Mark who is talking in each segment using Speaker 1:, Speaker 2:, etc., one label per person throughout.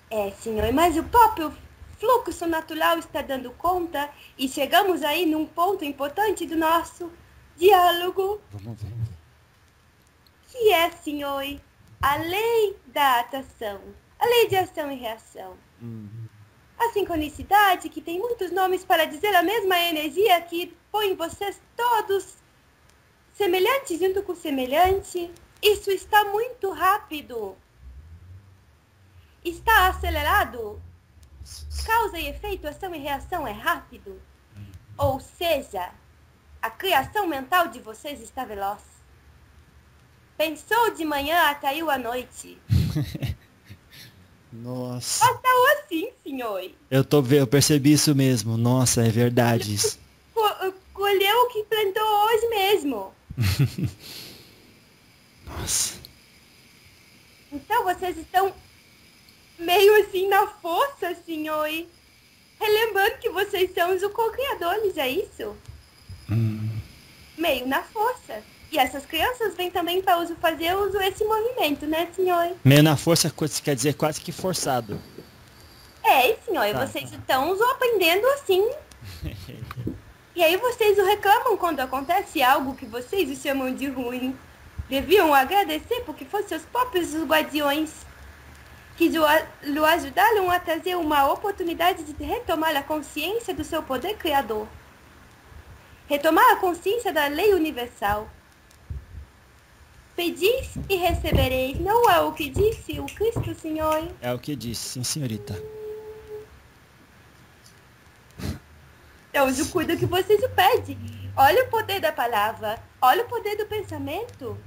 Speaker 1: Senhor, mas o próprio fluxo natural está dando conta e chegamos aí num ponto importante do nosso diálogo,
Speaker 2: Vamos ver.
Speaker 1: que é, senhor, a lei da atração, a lei de ação e reação. A sincronicidade, que tem muitos nomes para dizer a mesma energia que põe vocês todos semelhantes junto com semelhante, isso está muito rápido. Está acelerado. Causa e efeito, ação e reação é rápido. Ou seja, a criação mental de vocês está veloz. Pensou de manhã, atraiu à noite.
Speaker 2: Nossa.
Speaker 1: Ou assim, senhor.
Speaker 2: Eu percebi isso mesmo. Nossa, é verdade isso.
Speaker 1: Colheu o que plantou hoje mesmo.
Speaker 2: Nossa.
Speaker 1: Então vocês estão meio assim na força, senhor. Relembrando que vocês são os co-criadores, é isso? Meio na força. E essas crianças vêm também para fazer uso esse movimento, né, senhor?
Speaker 2: Meio na força quer dizer quase que forçado.
Speaker 1: Senhor, vocês estão aprendendo assim. E aí vocês o reclamam quando acontece algo que vocês o chamam de ruim. Deviam agradecer porque foram seus próprios guardiões que lhe ajudaram a trazer uma oportunidade de retomar a consciência do seu poder criador. Retomar a consciência da lei universal. Pedis e recebereis, não é o que disse o Cristo, senhor?
Speaker 2: É o que disse, sim, senhorita.
Speaker 1: Então, o cuida que vocês o pedem. Olha o poder da palavra, olha o poder do pensamento.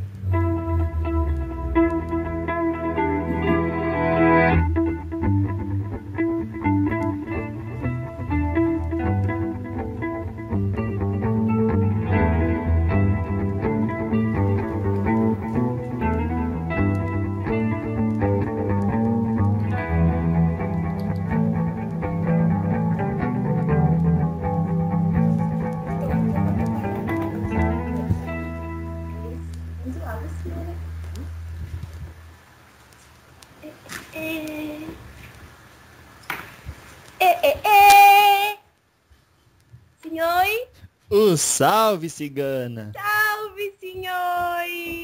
Speaker 1: Senhor?
Speaker 2: Salve, cigana!
Speaker 1: Salve, senhor!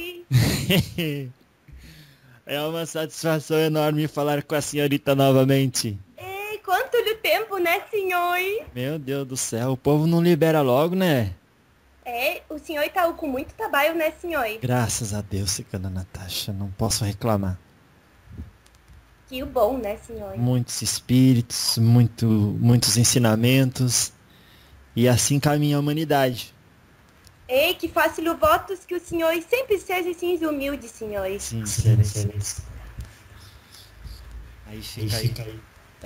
Speaker 2: É uma satisfação enorme falar com a senhorita novamente.
Speaker 1: Quanto de tempo, né, senhor?
Speaker 2: Meu Deus do céu, o povo não libera logo, né?
Speaker 1: O senhor tá com muito trabalho, né, senhor?
Speaker 2: Graças a Deus, cigana Natasha, não posso reclamar.
Speaker 1: Que bom, né, senhor?
Speaker 2: Muitos espíritos, muitos ensinamentos, e assim caminha a humanidade.
Speaker 1: Que faço votos que o senhor sempre seja assim humilde, senhor.
Speaker 2: Sim. Aí fica aí.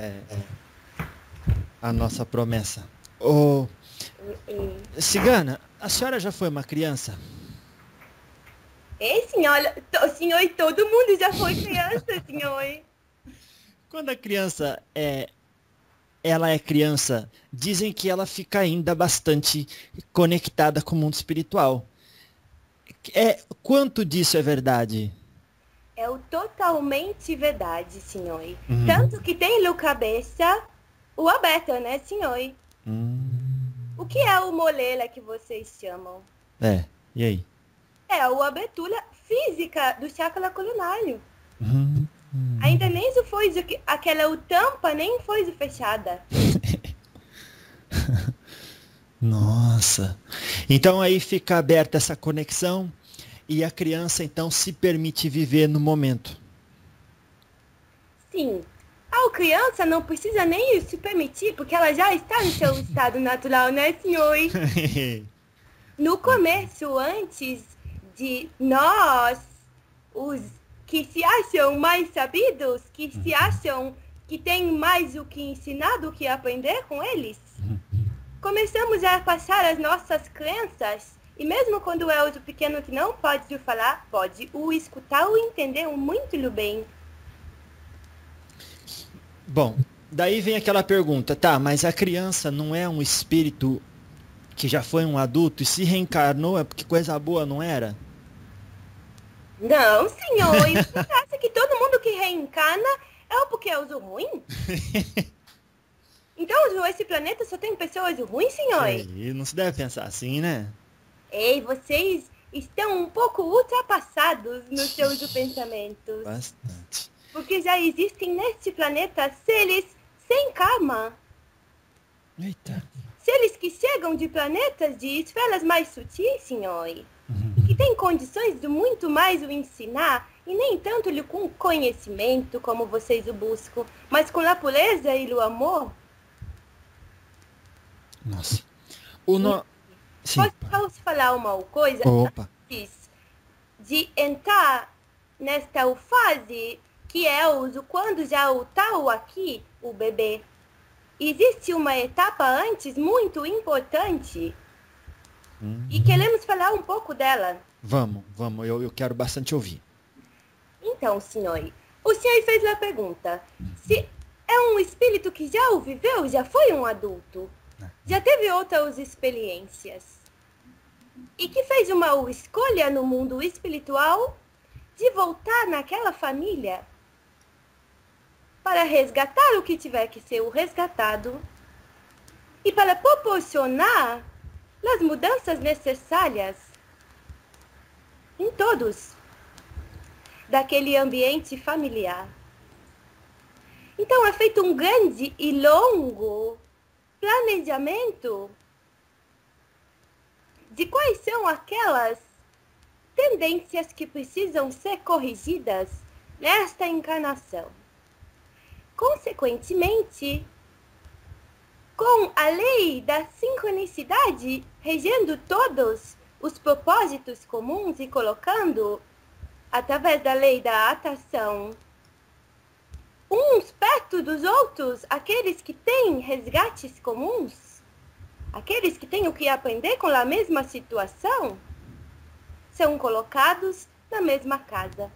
Speaker 2: A nossa promessa. Cigana, a senhora já foi uma criança?
Speaker 1: Senhor, todo mundo já foi criança, senhor.
Speaker 2: Quando a criança ela é criança, dizem que ela fica ainda bastante conectada com o mundo espiritual. Quanto disso é verdade?
Speaker 1: É totalmente verdade, senhor. Tanto que tem no cabeça o aberto, né, senhor? O que é o molela que vocês chamam?
Speaker 2: E aí?
Speaker 1: É a abertura física do chakra coronário. Ainda nem foi aquela tampa nem foi fechada.
Speaker 2: Nossa. Então aí fica aberta essa conexão e a criança então se permite viver no momento.
Speaker 1: Sim. A criança não precisa nem se permitir, porque ela já está no seu estado natural, né, senhor? No começo, antes de nós, os que se acham mais sabidos, que se acham que têm mais o que ensinar do que aprender com eles, começamos a passar as nossas crenças, e mesmo quando é o pequeno que não pode falar, pode o escutar ou entender muito bem.
Speaker 2: Bom, daí vem aquela pergunta, tá, mas a criança não é um espírito que já foi um adulto e se reencarnou, é porque coisa boa não era?
Speaker 1: Não, senhor, isso acha que todo mundo que reencarna é porque que é uso ruim? Então, esse planeta só tem pessoas ruins, senhor?
Speaker 2: E não se deve pensar assim, né?
Speaker 1: Ei, vocês estão um pouco ultrapassados nos seus pensamentos.
Speaker 2: Bastante.
Speaker 1: Porque já existem neste planeta seres sem karma.
Speaker 2: Eita.
Speaker 1: Seres que chegam de planetas de esferas mais sutis, senhor. Que têm condições de muito mais o ensinar, e nem tanto lhe com conhecimento como vocês o buscam, mas com a pureza e o amor.
Speaker 2: Nossa. Sim.
Speaker 1: Posso falar uma coisa?
Speaker 2: Opa.
Speaker 1: Antes de entrar nesta fase que é quando já está aqui, o bebê. Existe uma etapa antes muito importante. E queremos falar um pouco dela.
Speaker 2: Vamos. Eu quero bastante ouvir.
Speaker 1: Então, senhor, o senhor fez a pergunta. Se é um espírito que já o viveu, já foi um adulto, já teve outras experiências, e que fez uma escolha no mundo espiritual de voltar naquela família para resgatar o que tiver que ser o resgatado e para proporcionar as mudanças necessárias em todos daquele ambiente familiar. Então é feito um grande e longo planejamento de quais são aquelas tendências que precisam ser corrigidas nesta encarnação. Consequentemente, com a lei da sincronicidade regendo todos os propósitos comuns e colocando, através da lei da atração, uns perto dos outros, aqueles que têm resgates comuns, aqueles que têm o que aprender com a mesma situação, são colocados na mesma casa.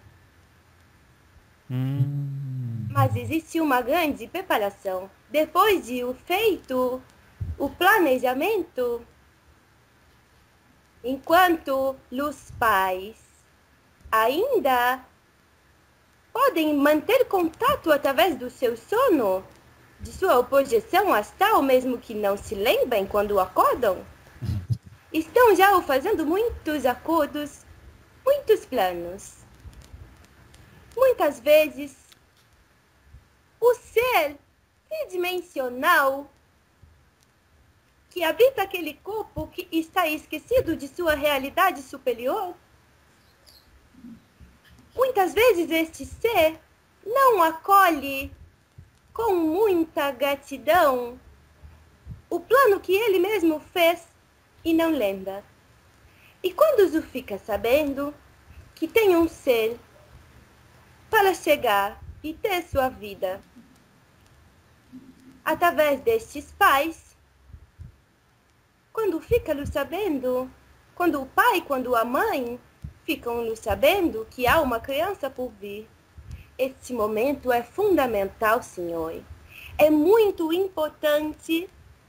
Speaker 1: Mas existe uma grande preparação. Depois de feito o planejamento, enquanto os pais ainda podem manter contato através do seu sono, de sua projeção astral, mesmo que não se lembrem quando acordam, estão já fazendo muitos acordos, muitos planos. Muitas vezes, o ser tridimensional que habita aquele corpo que está esquecido de sua realidade superior, muitas vezes este ser não acolhe com muita gratidão o plano que ele mesmo fez e não lembra. E quando Zu fica sabendo que tem um ser para chegar e ter sua vida através destes pais, quando fica sabendo, quando o pai, quando a mãe ficam sabendo que há uma criança por vir, este momento é fundamental, senhor. É muito importante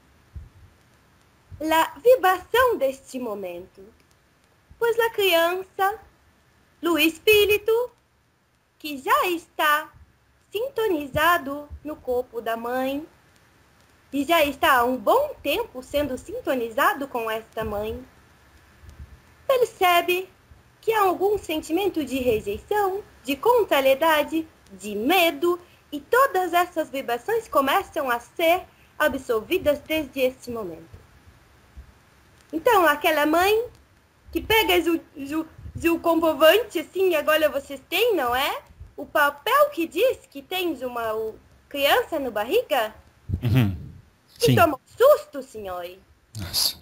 Speaker 1: a vibração deste momento, pois a criança, o espírito, que já está sintonizado no corpo da mãe, e já está há um bom tempo sendo sintonizado com esta mãe, percebe que há algum sentimento de rejeição, de contrariedade, de medo, e todas essas vibrações começam a ser absorvidas desde este momento. Então, aquela mãe que pega o comprovante, assim, agora vocês têm, não é? O papel que diz que tens uma criança no barriga?
Speaker 2: Sim.
Speaker 1: E toma um susto, senhor.
Speaker 2: Nossa.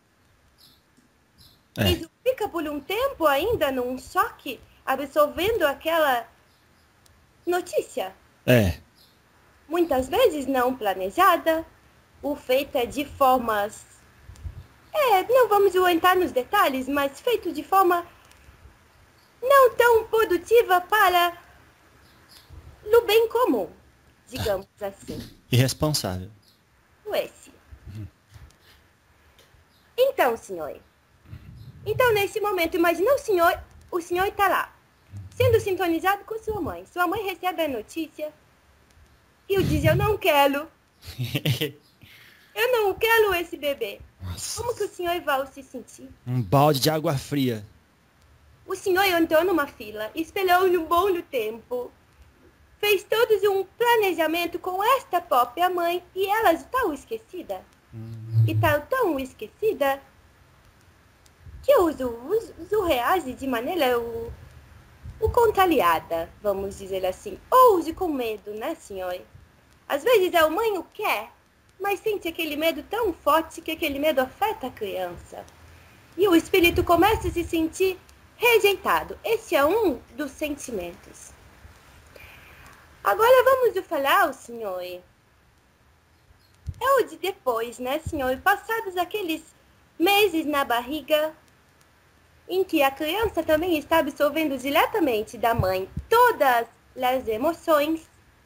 Speaker 1: E fica por um tempo ainda num choque, absorvendo aquela notícia. Muitas vezes não planejada, ou feita de formas... não vamos entrar nos detalhes, mas feito de forma não tão produtiva para o bem comum, digamos assim.
Speaker 2: Irresponsável.
Speaker 1: Esse. Então, senhor. Então, nesse momento, imagina o senhor está lá, sendo sintonizado com sua mãe. Sua mãe recebe a notícia E eu disse, eu não quero. Eu não quero esse bebê.
Speaker 2: Nossa.
Speaker 1: Como que o senhor vai se sentir?
Speaker 2: Um balde de água fria.
Speaker 1: O senhor entrou numa fila, esperou um bom tempo. Fez todos um planejamento com esta própria mãe e ela está esquecida. E está tão esquecida que os reage de maneira contrariada, vamos dizer assim. Ou use com medo, né, senhor? Às vezes a mãe o quer, mas sente aquele medo tão forte que aquele medo afeta a criança. E o espírito começa a se sentir rejeitado. Esse é um dos sentimentos. Agora vamos falar, senhor. É o de depois, né, senhor? Passados aqueles meses na barriga, em que a criança também está absorvendo diretamente da mãe todas as emoções.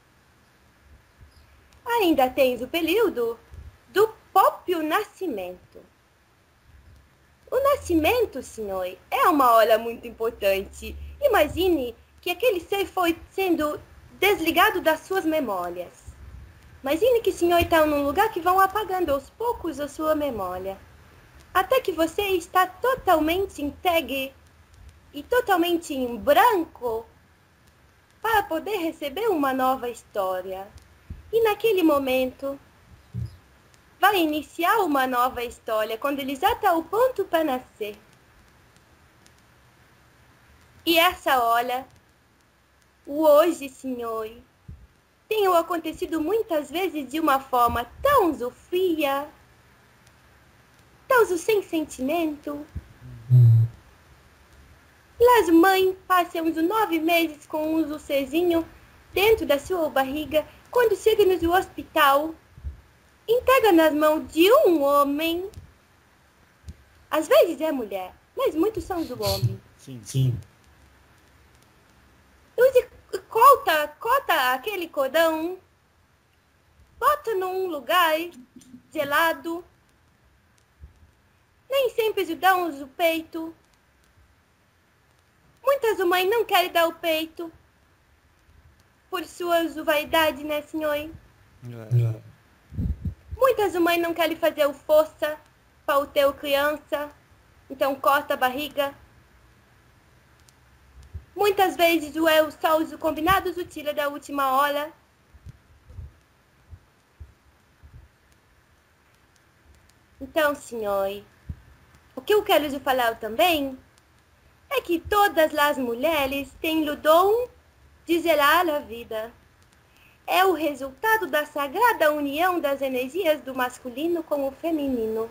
Speaker 1: Ainda tens o período do próprio nascimento. O nascimento, senhor, é uma hora muito importante. Imagine que aquele ser foi sendo desligado das suas memórias. Imagine que o senhor está num lugar que vão apagando aos poucos a sua memória. Até que você está totalmente entregue e totalmente em branco para poder receber uma nova história. E naquele momento, vai iniciar uma nova história, quando ele já está ao ponto para nascer. E essa hora, o hoje, senhor, tem acontecido muitas vezes de uma forma tão fria, tão sem sentimento. As mães passam uns 9 meses com um serzinho dentro da sua barriga. Quando chega no hospital, entrega nas mãos de um homem. Às vezes é mulher, mas muitos são do homem.
Speaker 2: Sim.
Speaker 1: Corta aquele cordão, bota num lugar gelado. Nem sempre dão o peito. Muitas mães não querem dar o peito por suas vaidade, né, senhor? Muitas mães não querem fazer força para o teu criança, então corta a barriga. Muitas vezes só os combinados o tira da última hora. Então, senhor, o que eu quero lhe falar também é que todas as mulheres têm o dom de zelar a vida. É o resultado da sagrada união das energias do masculino com o feminino.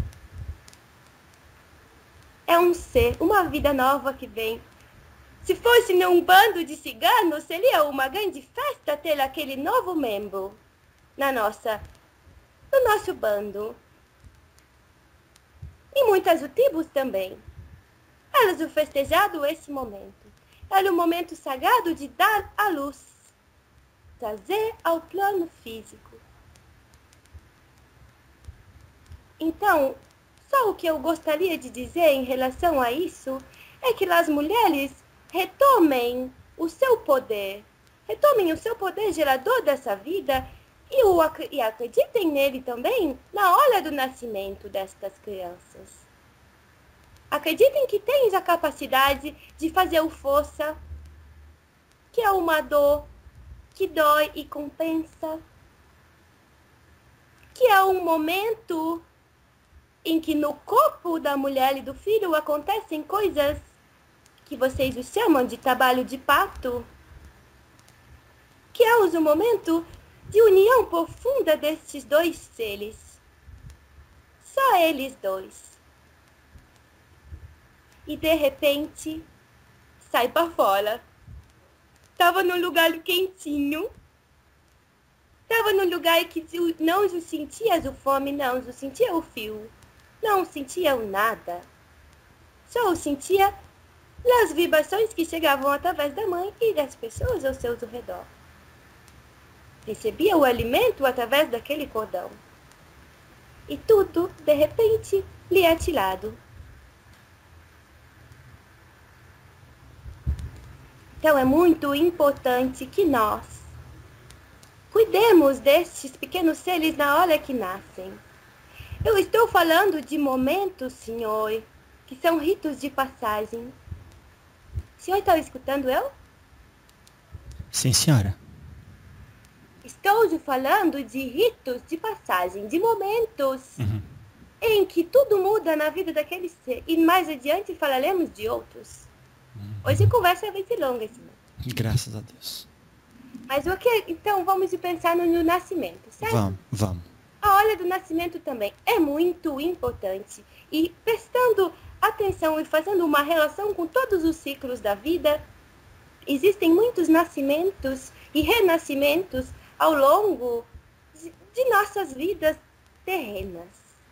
Speaker 1: É um ser, uma vida nova que vem. Se fosse num bando de ciganos, seria uma grande festa ter aquele novo membro no nosso bando. E muitas tribos também. Elas o festejado esse momento. Era o momento sagrado de dar à luz, trazer ao plano físico. Então, só o que eu gostaria de dizer em relação a isso é que as mulheres retomem o seu poder gerador dessa vida e acreditem nele também na hora do nascimento destas crianças. Acreditem que tens a capacidade de fazer força, que é uma dor que dói e compensa, que é um momento em que no corpo da mulher e do filho acontecem coisas que vocês os chamam de trabalho de parto, que é o momento de união profunda destes dois seres. Só eles dois. E de repente, sai para fora. Tava num lugar quentinho. Tava num lugar que não sentia a fome, não sentia o fio. Não sentia nada. Só sentia as vibrações que chegavam através da mãe e das pessoas ao seu redor. Recebia o alimento através daquele cordão. E tudo, de repente, lhe é tirado. Então é muito importante que nós cuidemos destes pequenos seres na hora que nascem. Eu estou falando de momentos, senhor, que são ritos de passagem. O senhor está escutando eu?
Speaker 2: Sim, senhora.
Speaker 1: Estou falando de ritos de passagem, de momentos em que tudo muda na vida daquele ser. E mais adiante falaremos de outros. Hoje a conversa vai ser longa, senhor.
Speaker 2: Graças a Deus.
Speaker 1: Mas o que? Então vamos pensar no nascimento, certo?
Speaker 2: Vamos.
Speaker 1: A hora do nascimento também é muito importante. E prestando atenção e fazendo uma relação com todos os ciclos da vida, existem muitos nascimentos e renascimentos ao longo de nossas vidas terrenas.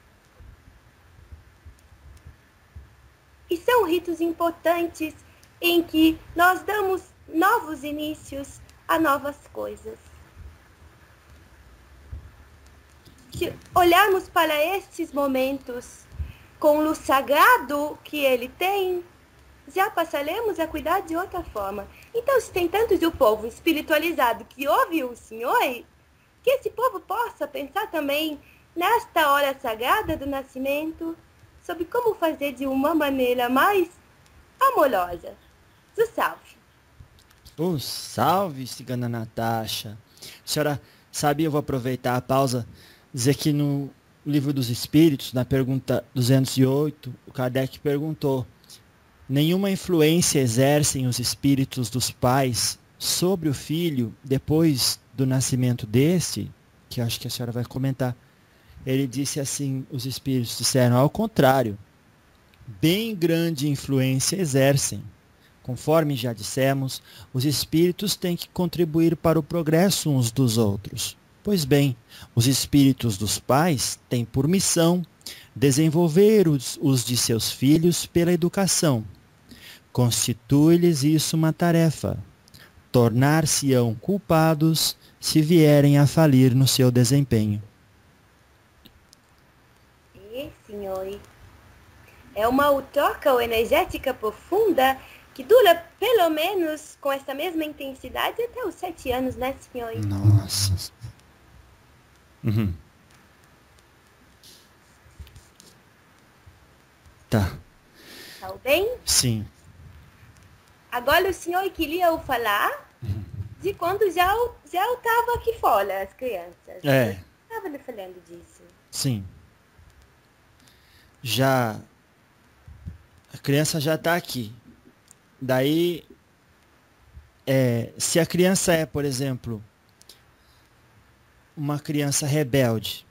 Speaker 1: E são ritos importantes em que nós damos novos inícios a novas coisas. Se olharmos para estes momentos com o luz sagrado que ele tem, já passaremos a cuidar de outra forma. Então, se tem tantos do povo espiritualizado que ouve o Senhor, que esse povo possa pensar também nesta hora sagrada do nascimento, sobre como fazer de uma maneira mais amorosa. O salve.
Speaker 2: Salve, cigana Natasha. Senhora, sabe, eu vou aproveitar a pausa, dizer que no Livro dos Espíritos, na pergunta 208, o Kardec perguntou: nenhuma influência exercem os espíritos dos pais sobre o filho depois do nascimento deste? Que acho que a senhora vai comentar. Ele disse assim, os espíritos disseram: ao contrário, bem grande influência exercem. Conforme já dissemos, os espíritos têm que contribuir para o progresso uns dos outros. Pois bem, os espíritos dos pais têm por missão desenvolver os de seus filhos pela educação. Constitui-lhes isso uma tarefa. Tornar-se-ão culpados se vierem a falir no seu desempenho.
Speaker 1: Senhor, é uma troca energética profunda que dura pelo menos com essa mesma intensidade até os 7 anos, né, senhor?
Speaker 2: Nossa. Tá.
Speaker 1: Tá bem?
Speaker 2: Sim.
Speaker 1: Agora o senhor queria eu falar de quando já eu estava aqui fora, as crianças.
Speaker 2: É.
Speaker 1: Eu estava lhe falando disso.
Speaker 2: Sim. Já a criança já está aqui. Daí, se a criança é, por exemplo, uma criança rebelde,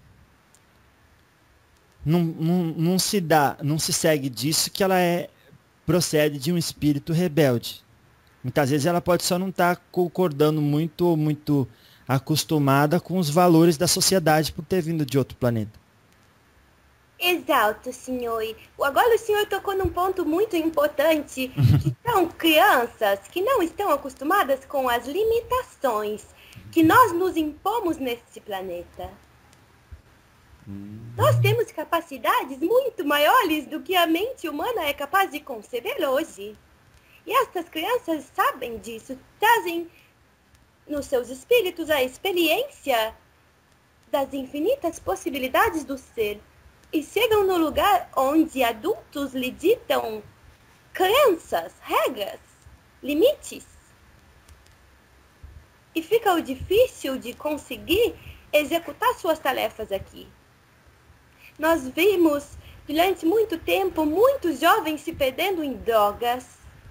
Speaker 2: não se segue disso que ela procede de um espírito rebelde. Muitas vezes ela pode só não estar concordando muito ou muito acostumada com os valores da sociedade por ter vindo de outro planeta.
Speaker 1: Exato, senhor. Agora o senhor tocou num ponto muito importante, que são crianças que não estão acostumadas com as limitações que nós nos impomos neste planeta. Nós temos capacidades muito maiores do que a mente humana é capaz de conceber hoje. E estas crianças sabem disso, trazem nos seus espíritos a experiência das infinitas possibilidades do ser. E chegam no lugar onde adultos lhe ditam crenças, regras, limites. E fica o difícil de conseguir executar suas tarefas aqui. Nós vimos, durante muito tempo, muitos jovens se perdendo em drogas.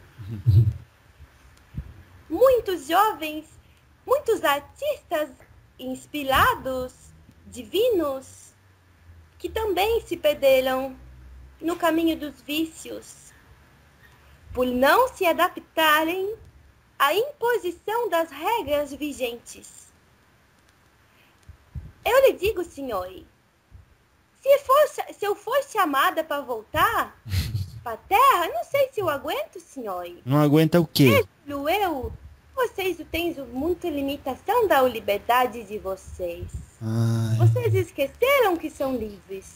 Speaker 1: Muitos jovens, muitos artistas inspirados, divinos, que também se perderam no caminho dos vícios, por não se adaptarem à imposição das regras vigentes. Eu lhe digo, senhor, se eu for chamada para voltar para a Terra, não sei se eu aguento, senhor.
Speaker 2: Não aguenta o quê?
Speaker 1: Vocês têm muita limitação da liberdade de vocês.
Speaker 2: Ai.
Speaker 1: Vocês esqueceram que são livres.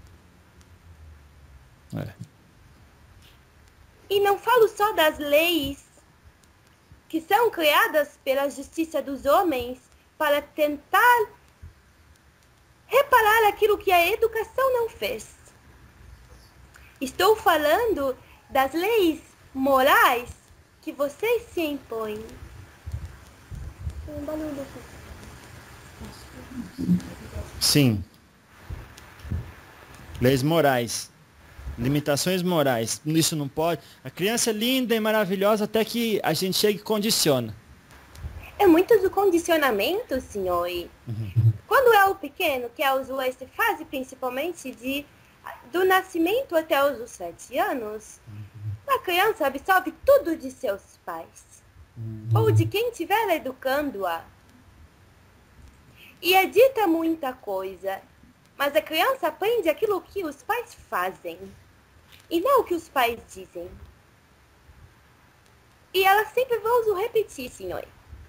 Speaker 1: E não falo só das leis que são criadas pela justiça dos homens para tentar reparar aquilo que a educação não fez. Estou falando das leis morais que vocês se impõem.
Speaker 2: Sim. Leis morais. Limitações morais. Isso não pode. A criança é linda e maravilhosa até que a gente chega e condiciona.
Speaker 1: É muito do condicionamento, senhor. Quando é o pequeno, que é essa fase principalmente do nascimento até os 7 anos, a criança absorve tudo de seus pais. Ou de quem estiver educando-a. E é dita muita coisa, mas a criança aprende aquilo que os pais fazem, e não o que os pais dizem. E ela sempre vamos repetir, senhor.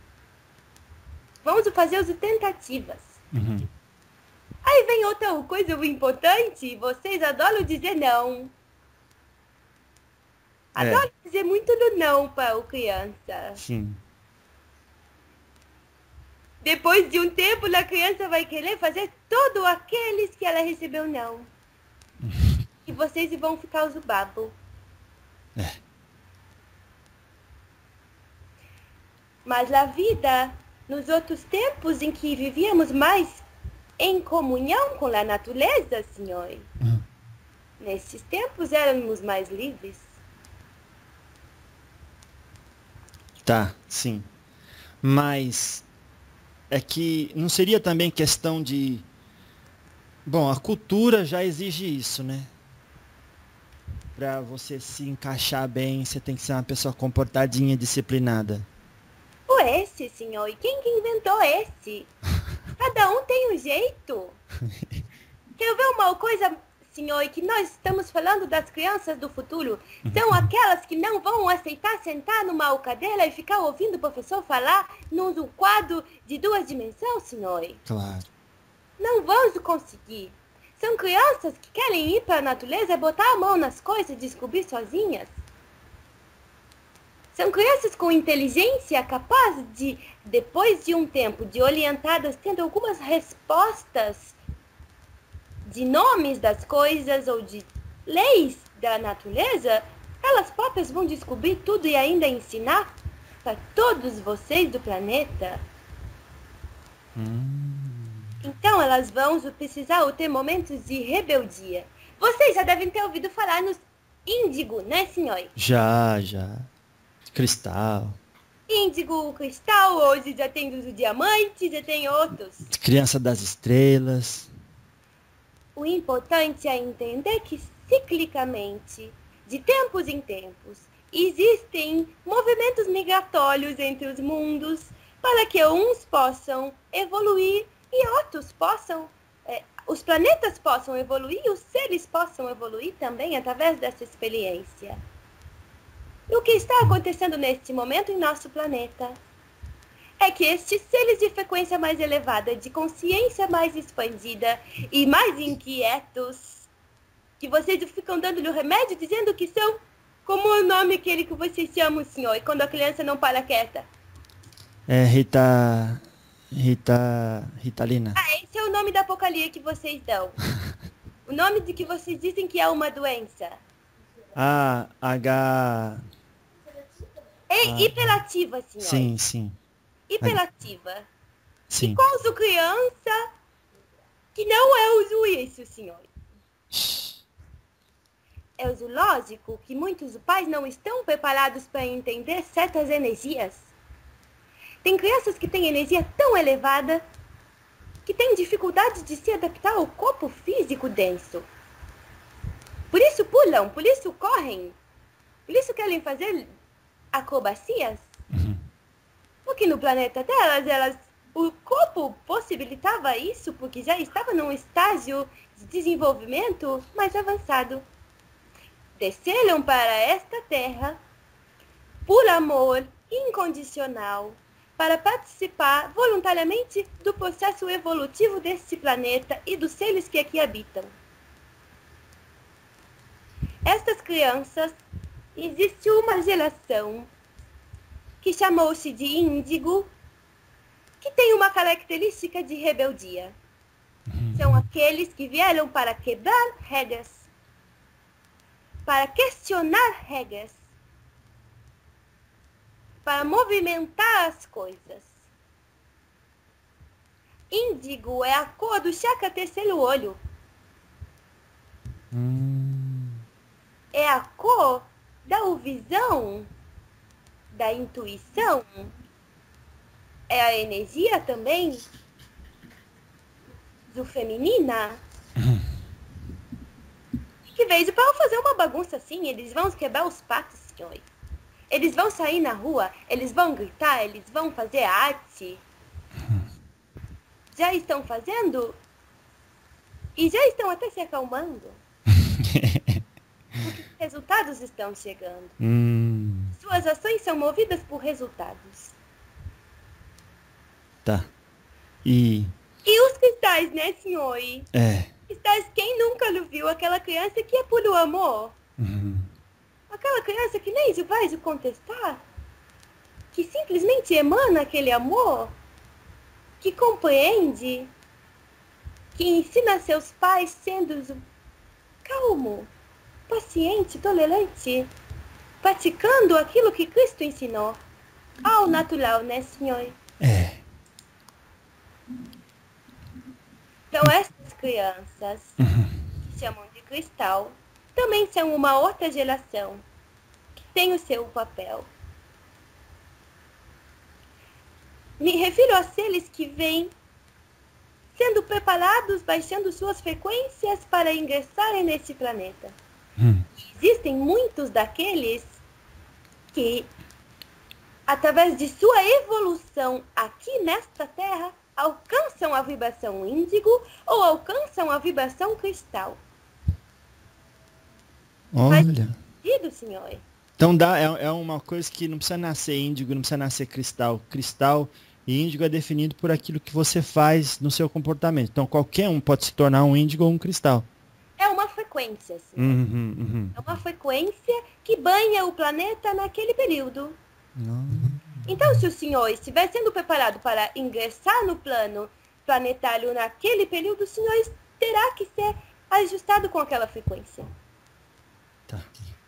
Speaker 1: Vamos fazer as tentativas. Aí vem outra coisa importante, vocês adoram dizer não. Adoram dizer muito do não para a criança.
Speaker 2: Sim.
Speaker 1: Depois de um tempo, a criança vai querer fazer todos aqueles que ela recebeu não. E vocês vão ficar os babo. Mas a vida, nos outros tempos em que vivíamos mais em comunhão com a natureza, senhor, nesses tempos éramos mais livres.
Speaker 2: Tá, sim. Mas é que não seria também questão de... Bom, a cultura já exige isso, né? Pra você se encaixar bem, você tem que ser uma pessoa comportadinha, disciplinada.
Speaker 1: Esse, senhor, e quem que inventou esse? Cada um tem um jeito. Quer ver uma coisa, senhor, que nós estamos falando das crianças do futuro? São aquelas que não vão aceitar sentar numa cadeira e ficar ouvindo o professor falar num quadro de 2 dimensões, senhor?
Speaker 2: Claro.
Speaker 1: Não vamos conseguir. São crianças que querem ir para a natureza, botar a mão nas coisas e descobrir sozinhas. São crianças com inteligência capaz de, depois de um tempo de orientadas, tendo algumas respostas de nomes das coisas ou de leis da natureza, elas próprias vão descobrir tudo e ainda ensinar para todos vocês do planeta. Então elas vão precisar ter momentos de rebeldia. Vocês já devem ter ouvido falar nos índigo, né, senhor?
Speaker 2: Já. Cristal.
Speaker 1: Índigo, cristal, hoje já tem do diamante, já tem outros.
Speaker 2: Criança das estrelas.
Speaker 1: O importante é entender que ciclicamente, de tempos em tempos, existem movimentos migratórios entre os mundos para que uns possam evoluir e outros possam, os planetas possam evoluir e os seres possam evoluir também através dessa experiência. E o que está acontecendo neste momento em nosso planeta é que estes seres de frequência mais elevada, de consciência mais expandida e mais inquietos, que vocês ficam dando-lhe o remédio dizendo que são como o nome aquele que vocês chamam, senhor, e quando a criança não para quieta.
Speaker 2: É Ritalina.
Speaker 1: Esse é o nome da porcaria que vocês dão. O nome de que vocês dizem que é uma doença. Hiperativa, senhor.
Speaker 2: Sim.
Speaker 1: Hiperativa.
Speaker 2: Sim.
Speaker 1: E qual sua criança que não é uso isso, senhor? É o lógico que muitos pais não estão preparados para entender certas energias. Tem crianças que têm energia tão elevada que têm dificuldade de se adaptar ao corpo físico denso. Por isso pulam, por isso correm, por isso querem fazer acrobacias. Porque no planeta delas, o corpo possibilitava isso porque já estava num estágio de desenvolvimento mais avançado. Desceram para esta terra por amor incondicional para participar voluntariamente do processo evolutivo deste planeta e dos seres que aqui habitam. Estas crianças, existe uma geração que chamou-se de índigo, que têm uma característica de rebeldia. São aqueles que vieram para quebrar regras, para questionar regras, para movimentar as coisas. Índigo é a cor do chakra terceiro olho. É a cor da visão, da intuição. É a energia também do feminina. Que veio para fazer uma bagunça assim. Eles vão quebrar os patos, senhores. Eles vão sair na rua, eles vão gritar, eles vão fazer arte. Já estão fazendo e já estão até se acalmando. Porque os resultados estão chegando. Suas ações são movidas por resultados.
Speaker 2: Tá.
Speaker 1: E os cristais, né, senhor?
Speaker 2: É.
Speaker 1: Cristais, quem nunca viu aquela criança que é puro amor? Aquela criança que nem vai se contestar. Que simplesmente emana aquele amor. Que compreende. Que ensina seus pais sendo calmo, paciente, tolerante. Praticando aquilo que Cristo ensinou. Ao natural, né, senhor?
Speaker 2: É.
Speaker 1: Então, essas crianças, que chamam de cristal, também são uma outra geração, que tem o seu papel. Me refiro a seres que vêm sendo preparados, baixando suas frequências para ingressarem nesse planeta. Existem muitos daqueles que, através de sua evolução aqui nesta Terra, alcançam a vibração índigo ou alcançam a vibração cristal.
Speaker 2: Olha.
Speaker 1: Faz sentido, senhor?
Speaker 2: Então é uma coisa que não precisa nascer índigo, não precisa nascer cristal. Cristal e índigo é definido por aquilo que você faz no seu comportamento. Então qualquer um pode se tornar um índigo ou um cristal.
Speaker 1: É uma frequência, senhor. É uma frequência que banha o planeta naquele período. Então, se o senhor estiver sendo preparado para ingressar no plano planetário naquele período, o senhor terá que ser ajustado com aquela frequência.
Speaker 2: Tá.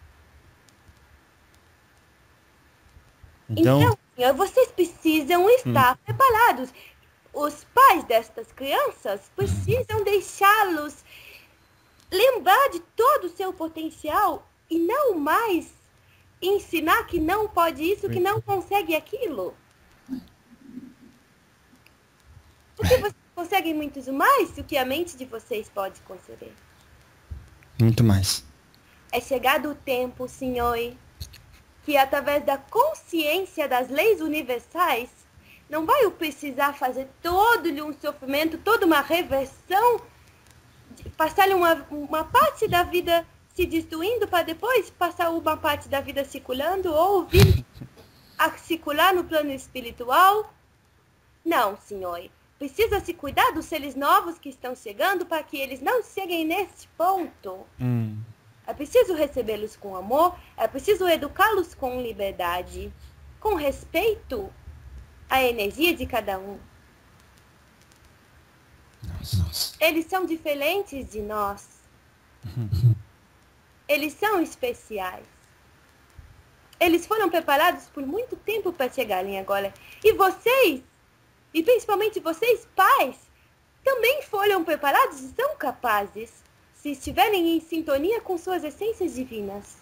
Speaker 1: Então, senhor, vocês precisam estar preparados. Os pais destas crianças precisam deixá-los lembrar de todo o seu potencial e não mais ensinar que não pode isso, que não consegue aquilo. Porque vocês conseguem muito mais do que a mente de vocês pode conceber.
Speaker 2: Muito mais.
Speaker 1: É chegado o tempo, senhor, que através da consciência das leis universais, não vai precisar fazer todo-lhe um sofrimento, toda uma reversão, passar-lhe uma parte da vida se destruindo para depois passar uma parte da vida circulando ou vir a circular no plano espiritual. Não, senhor. Precisa se cuidar dos seres novos que estão chegando para que eles não cheguem nesse ponto. É preciso recebê-los com amor, é preciso educá-los com liberdade, com respeito à energia de cada um.
Speaker 2: Nossa.
Speaker 1: Eles são diferentes de nós. Eles são especiais. Eles foram preparados por muito tempo para chegarem agora. E vocês, e principalmente vocês pais, também foram preparados e são capazes, se estiverem em sintonia com suas essências divinas.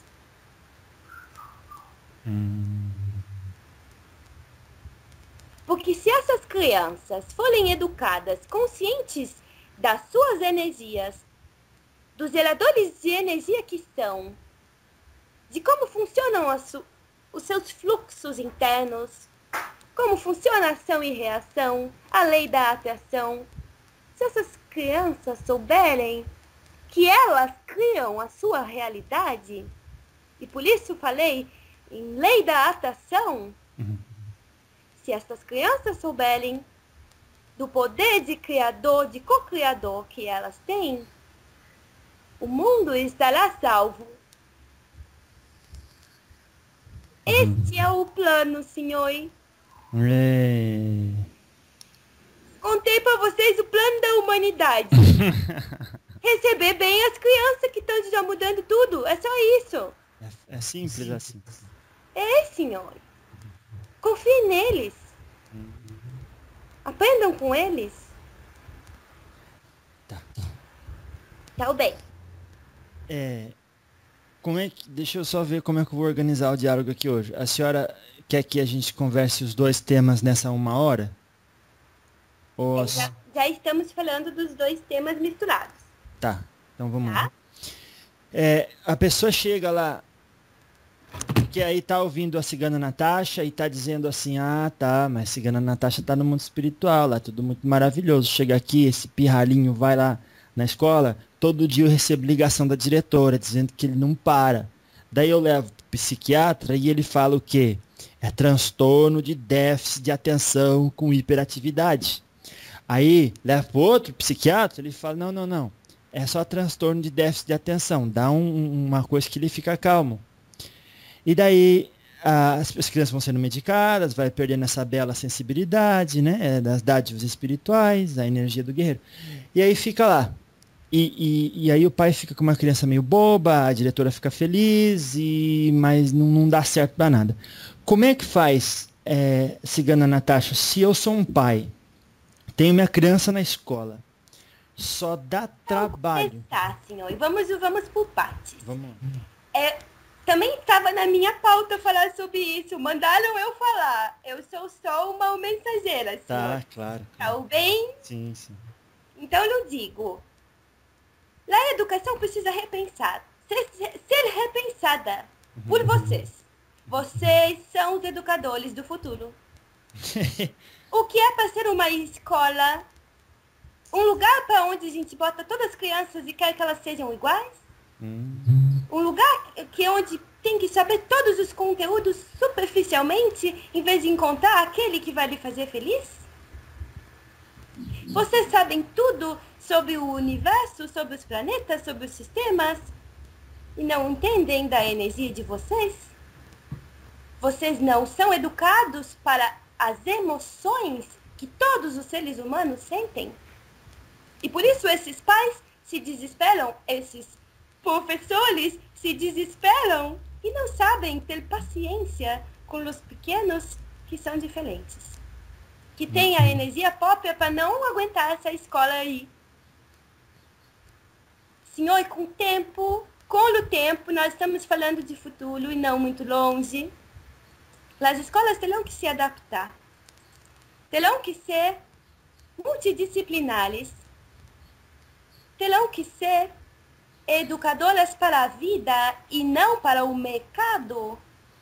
Speaker 1: Porque se essas crianças forem educadas, conscientes das suas energias, dos geradores de energia que são, de como funcionam os seus fluxos internos, como funciona a ação e reação, a lei da atração. Se essas crianças souberem que elas criam a sua realidade, e por isso falei em lei da atração, se essas crianças souberem do poder de criador, de co-criador que elas têm, o mundo estará salvo. Este é o plano, senhor. Contei para vocês o plano da humanidade. Receber bem as crianças que estão já mudando tudo. É só isso.
Speaker 2: É simples assim.
Speaker 1: É, senhor. Confie neles. Aprendam com eles.
Speaker 2: Tá.
Speaker 1: Tá bem.
Speaker 2: Deixa eu só ver como é que eu vou organizar o diálogo aqui hoje. A senhora quer que a gente converse os dois temas nessa 1 hora? Ou...
Speaker 1: Já estamos falando dos 2 temas misturados.
Speaker 2: Tá, então vamos lá. A pessoa chega lá, que aí tá ouvindo a cigana Natasha e tá dizendo assim, tá, mas a cigana Natasha tá no mundo espiritual, lá tudo muito maravilhoso. Chega aqui, esse pirralhinho vai lá na escola, todo dia eu recebo ligação da diretora dizendo que ele não para. Daí eu levo pro psiquiatra e ele fala o quê? É transtorno de déficit de atenção com hiperatividade. Aí leva pro outro psiquiatra, ele fala, não, é só transtorno de déficit de atenção, dá uma coisa que ele fica calmo. E daí as crianças vão sendo medicadas, vai perdendo essa bela sensibilidade, né, das dádivas espirituais, da energia do guerreiro. E aí fica lá. E aí o pai fica com uma criança meio boba, a diretora fica feliz, mas não dá certo pra nada. Como é que faz, cigana Natasha, se eu sou um pai, tenho minha criança na escola, só dá trabalho?
Speaker 1: Tá, senhor. E vamos por partes.
Speaker 2: Vamos.
Speaker 1: Também estava na minha pauta falar sobre isso. Mandaram eu falar. Eu sou só uma mensageira, senhor.
Speaker 2: Tá, claro.
Speaker 1: Tá bem?
Speaker 2: Sim.
Speaker 1: Então eu digo. A educação precisa repensar. Ser repensada por vocês. Vocês são os educadores do futuro. O que é para ser uma escola? Um lugar para onde a gente bota todas as crianças e quer que elas sejam iguais? Um lugar onde tem que saber todos os conteúdos superficialmente, em vez de encontrar aquele que vai lhe fazer feliz? Vocês sabem tudo sobre o universo, sobre os planetas, sobre os sistemas, e não entendem da energia de vocês? Vocês não são educados para as emoções que todos os seres humanos sentem? E por isso esses pais se desesperam, esses professores se desesperam e não sabem ter paciência com os pequenos que são diferentes. Que têm a energia própria para não aguentar essa escola aí. Senhor, com o tempo, nós estamos falando de futuro e não muito longe. As escolas terão que se adaptar. Terão que ser multidisciplinares. Terão que ser educadoras para a vida e não para o mercado.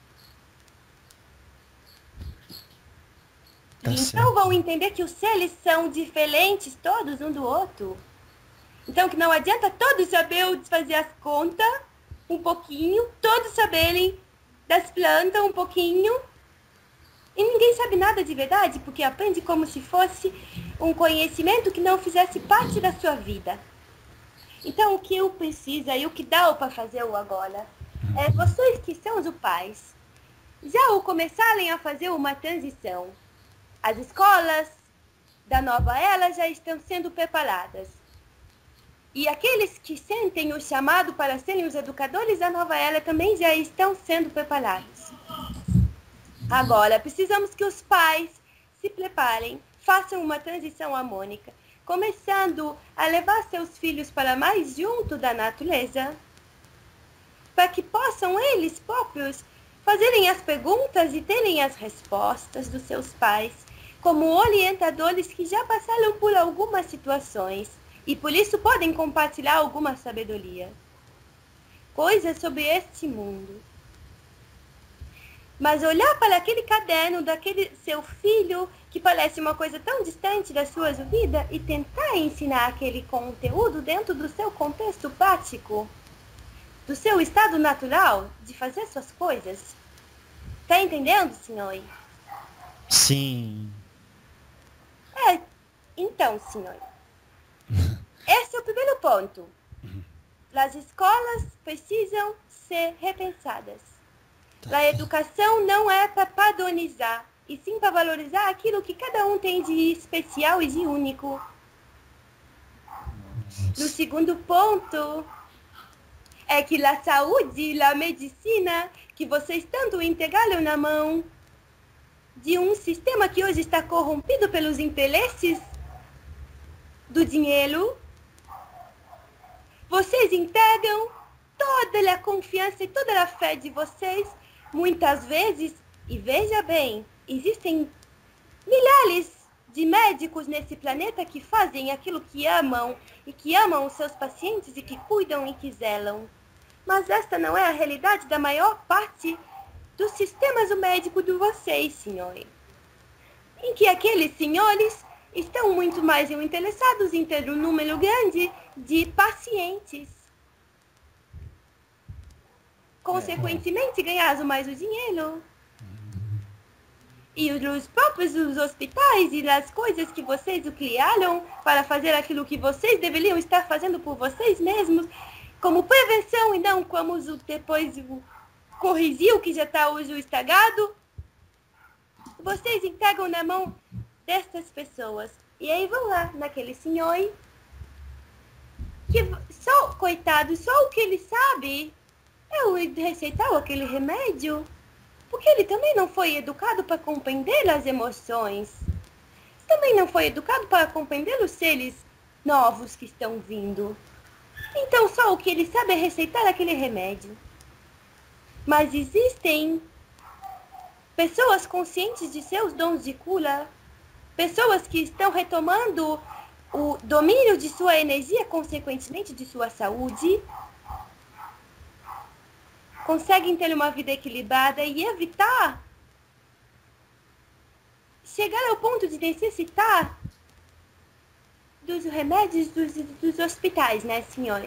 Speaker 1: Então vão entender que os seres são diferentes todos um do outro. Então que não adianta todos saberem fazer as contas um pouquinho, todos saberem das plantas um pouquinho, e ninguém sabe nada de verdade, porque aprende como se fosse um conhecimento que não fizesse parte da sua vida. Então o que eu preciso e o que dá para fazer agora é vocês que são os pais já começarem a fazer uma transição. As escolas da nova era já estão sendo preparadas. E aqueles que sentem o chamado para serem os educadores da nova era também já estão sendo preparados. Agora, precisamos que os pais se preparem, façam uma transição harmônica, começando a levar seus filhos para mais junto da natureza, para que possam eles próprios fazerem as perguntas e terem as respostas dos seus pais, como orientadores que já passaram por algumas situações e por isso podem compartilhar alguma sabedoria. Coisas sobre este mundo. Mas olhar para aquele caderno daquele seu filho, que parece uma coisa tão distante da sua vida, e tentar ensinar aquele conteúdo dentro do seu contexto prático, do seu estado natural de fazer suas coisas. Tá entendendo, senhor?
Speaker 2: Sim.
Speaker 1: Então, senhor, esse é o primeiro ponto. As escolas precisam ser repensadas. A educação não é para padronizar, e sim para valorizar aquilo que cada um tem de especial e de único. No segundo ponto, é que a saúde, a medicina, que vocês tanto integraram na mão de um sistema que hoje está corrompido pelos interesses do dinheiro, vocês entregam toda a confiança e toda a fé de vocês, muitas vezes, e veja bem, existem milhares de médicos nesse planeta que fazem aquilo que amam e que amam os seus pacientes e que cuidam e que zelam. Mas esta não é a realidade da maior parte dos sistemas médicos de vocês, senhores. Em que aqueles senhores estão muito mais interessados em ter um número grande de pacientes. Consequentemente, ganhar mais o dinheiro. E os próprios hospitais e as coisas que vocês criaram para fazer aquilo que vocês deveriam estar fazendo por vocês mesmos, como prevenção e não como depois corrigir o que já está hoje estragado, vocês entregam na mão destas pessoas. E aí vão lá naquele senhor que só, coitado, só o que ele sabe é o receitar aquele remédio. Porque ele também não foi educado para compreender as emoções. Também não foi educado para compreender os seres novos que estão vindo. Então só o que ele sabe é receitar aquele remédio. Mas existem pessoas conscientes de seus dons de cura, pessoas que estão retomando o domínio de sua energia, consequentemente de sua saúde, conseguem ter uma vida equilibrada e evitar chegar ao ponto de necessitar dos remédios dos hospitais, né, senhor?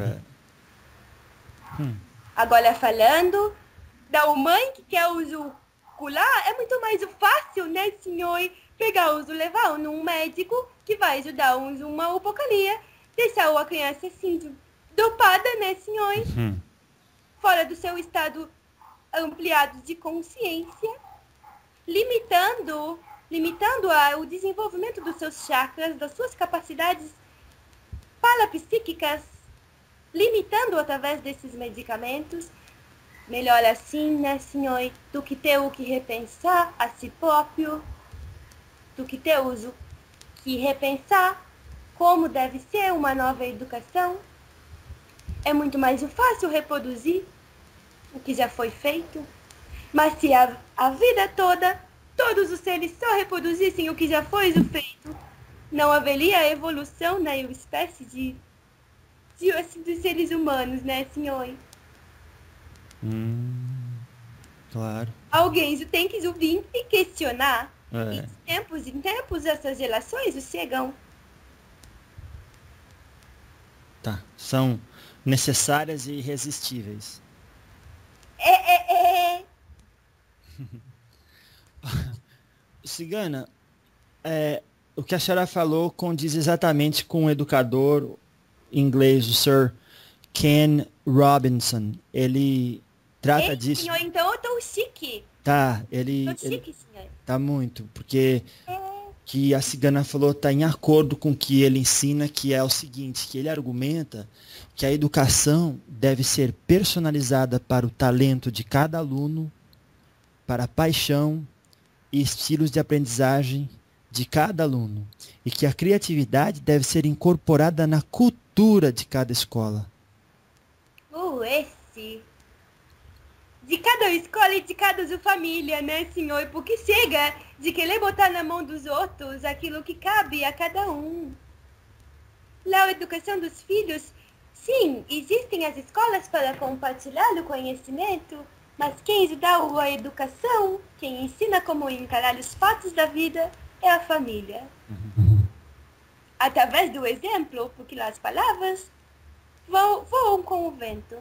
Speaker 1: Agora, falando da mãe que quer uso curar, é muito mais fácil, né, senhor? Pegar uso, levar num médico que vai ajudar uma upocalia, deixar a criança assim, dopada, né, senhor? Fora do seu estado ampliado de consciência, limitando o desenvolvimento dos seus chakras, das suas capacidades parapsíquicas, limitando através desses medicamentos. Melhor assim, né, senhor, do que ter o que repensar a si próprio, do que ter o que repensar como deve ser uma nova educação. É muito mais fácil reproduzir o que já foi feito. Mas se a vida toda, todos os seres só reproduzissem o que já foi feito, não haveria evolução na espécie dos seres humanos, né, senhor?
Speaker 2: Claro.
Speaker 1: Alguém tem que vir e questionar. E de tempos em tempos essas relações chegam.
Speaker 2: Tá. São necessárias e irresistíveis. Cigana, o que a senhora falou condiz exatamente com o educador inglês, o Sir Ken Robinson. Ele trata disso.
Speaker 1: Senhor, então eu tô chique.
Speaker 2: Tá,
Speaker 1: Tô chique, senhor.
Speaker 2: Tá muito, porque que a cigana falou tá em acordo com o que ele ensina, que é o seguinte, que ele argumenta que a educação deve ser personalizada para o talento de cada aluno, para a paixão e estilos de aprendizagem de cada aluno, e que a criatividade deve ser incorporada na cultura de cada escola.
Speaker 1: De cada escola e de cada família, né, senhor? Porque chega de querer botar na mão dos outros aquilo que cabe a cada um. Lá a educação dos filhos, sim, existem as escolas para compartilhar o conhecimento, mas quem dá a educação, quem ensina como encarar os fatos da vida, é a família. Através do exemplo, porque as palavras voam com o vento.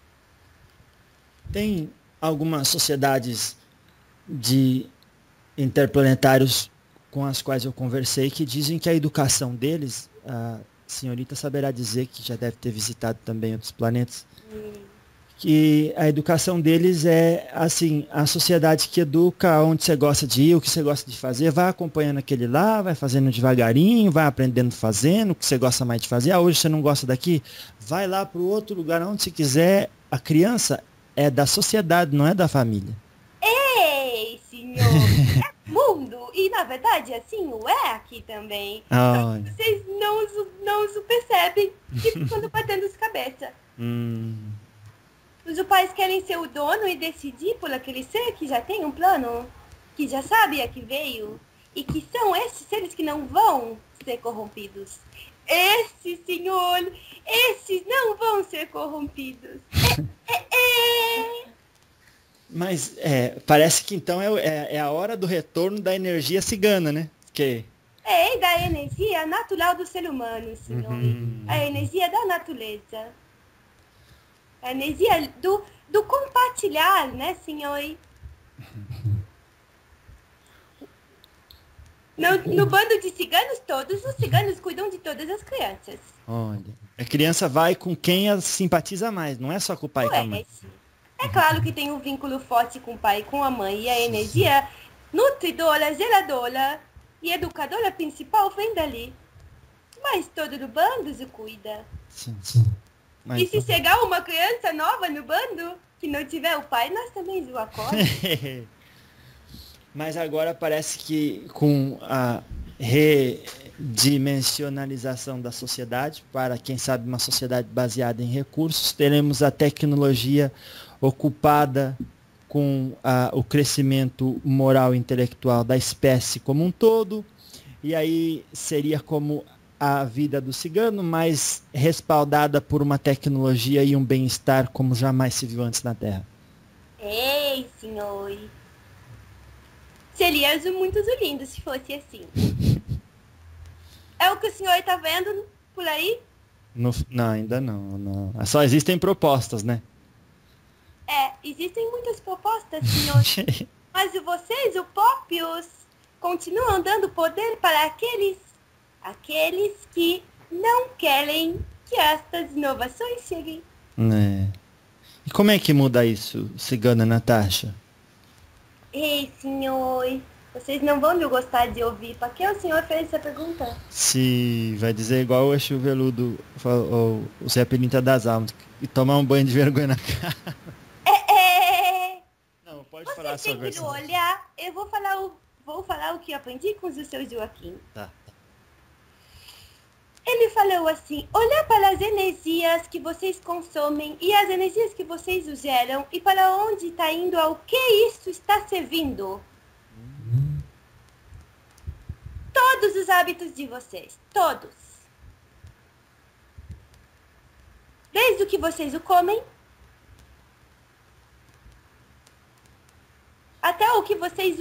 Speaker 2: Tem algumas sociedades de interplanetários com as quais eu conversei que dizem que a educação deles, a senhorita saberá dizer que já deve ter visitado também outros planetas, que a educação deles é assim, a sociedade que educa onde você gosta de ir, o que você gosta de fazer, vai acompanhando aquele lá, vai fazendo devagarinho, vai aprendendo fazendo o que você gosta mais de fazer. Ah, hoje você não gosta daqui, vai lá para o outro lugar onde você quiser. A criança é da sociedade, não é da família.
Speaker 1: Ei, senhor, é mundo. E na verdade, assim, o é aqui também. Só que vocês não percebem que ficam batendo as cabeças. Os pais querem ser o dono e decidir por aquele ser que já tem um plano, que já sabe a que veio, e que são esses seres que não vão ser corrompidos. Esses, senhor, esses não vão ser corrompidos.
Speaker 2: Mas parece que então é a hora do retorno da energia cigana, né? Que...
Speaker 1: É da energia natural do ser humano, senhor. A energia da natureza. A energia do compartilhar, né, senhor? No bando de ciganos, todos os ciganos cuidam de todas as crianças.
Speaker 2: Olha, a criança vai com quem ela simpatiza mais, não é só com o pai e com a mãe.
Speaker 1: É claro que tem um vínculo forte com o pai e com a mãe, e a energia nutridora, geradora e educadora principal vem dali. Mas todo o bando se cuida.
Speaker 2: Sim.
Speaker 1: Mas... E se chegar uma criança nova no bando, que não tiver o pai, nós também o acordamos.
Speaker 2: Mas agora parece que com a redimensionalização da sociedade, para quem sabe uma sociedade baseada em recursos, teremos a tecnologia ocupada com o crescimento moral e intelectual da espécie como um todo, e aí seria como a vida do cigano, mas respaldada por uma tecnologia e um bem-estar como jamais se viu antes na Terra.
Speaker 1: Ei, senhor. Seria muito lindo se fosse assim. É o que o senhor está vendo por aí?
Speaker 2: Não, ainda não. Só existem propostas, né?
Speaker 1: Existem muitas propostas, senhor. Mas vocês, os próprios, continuam dando poder para aqueles que não querem que estas inovações cheguem.
Speaker 2: E como é que muda isso, cigana Natasha?
Speaker 1: Ei, senhor, vocês não vão gostar de ouvir. Para que o senhor fez essa pergunta?
Speaker 2: Se vai dizer igual o Exu Veludo, o Zé Pilintra das Almas, e tomar um banho de vergonha na cara. Não, pode falar a sua versão.
Speaker 1: Você tem que olhar, eu vou falar o que eu aprendi com o seu Joaquim.
Speaker 2: Tá.
Speaker 1: Ele falou assim, olhar para as energias que vocês consomem e as energias que vocês geram e para onde está indo, ao que isso está servindo. Todos os hábitos de vocês, todos. Desde o que vocês o comem, até o que vocês,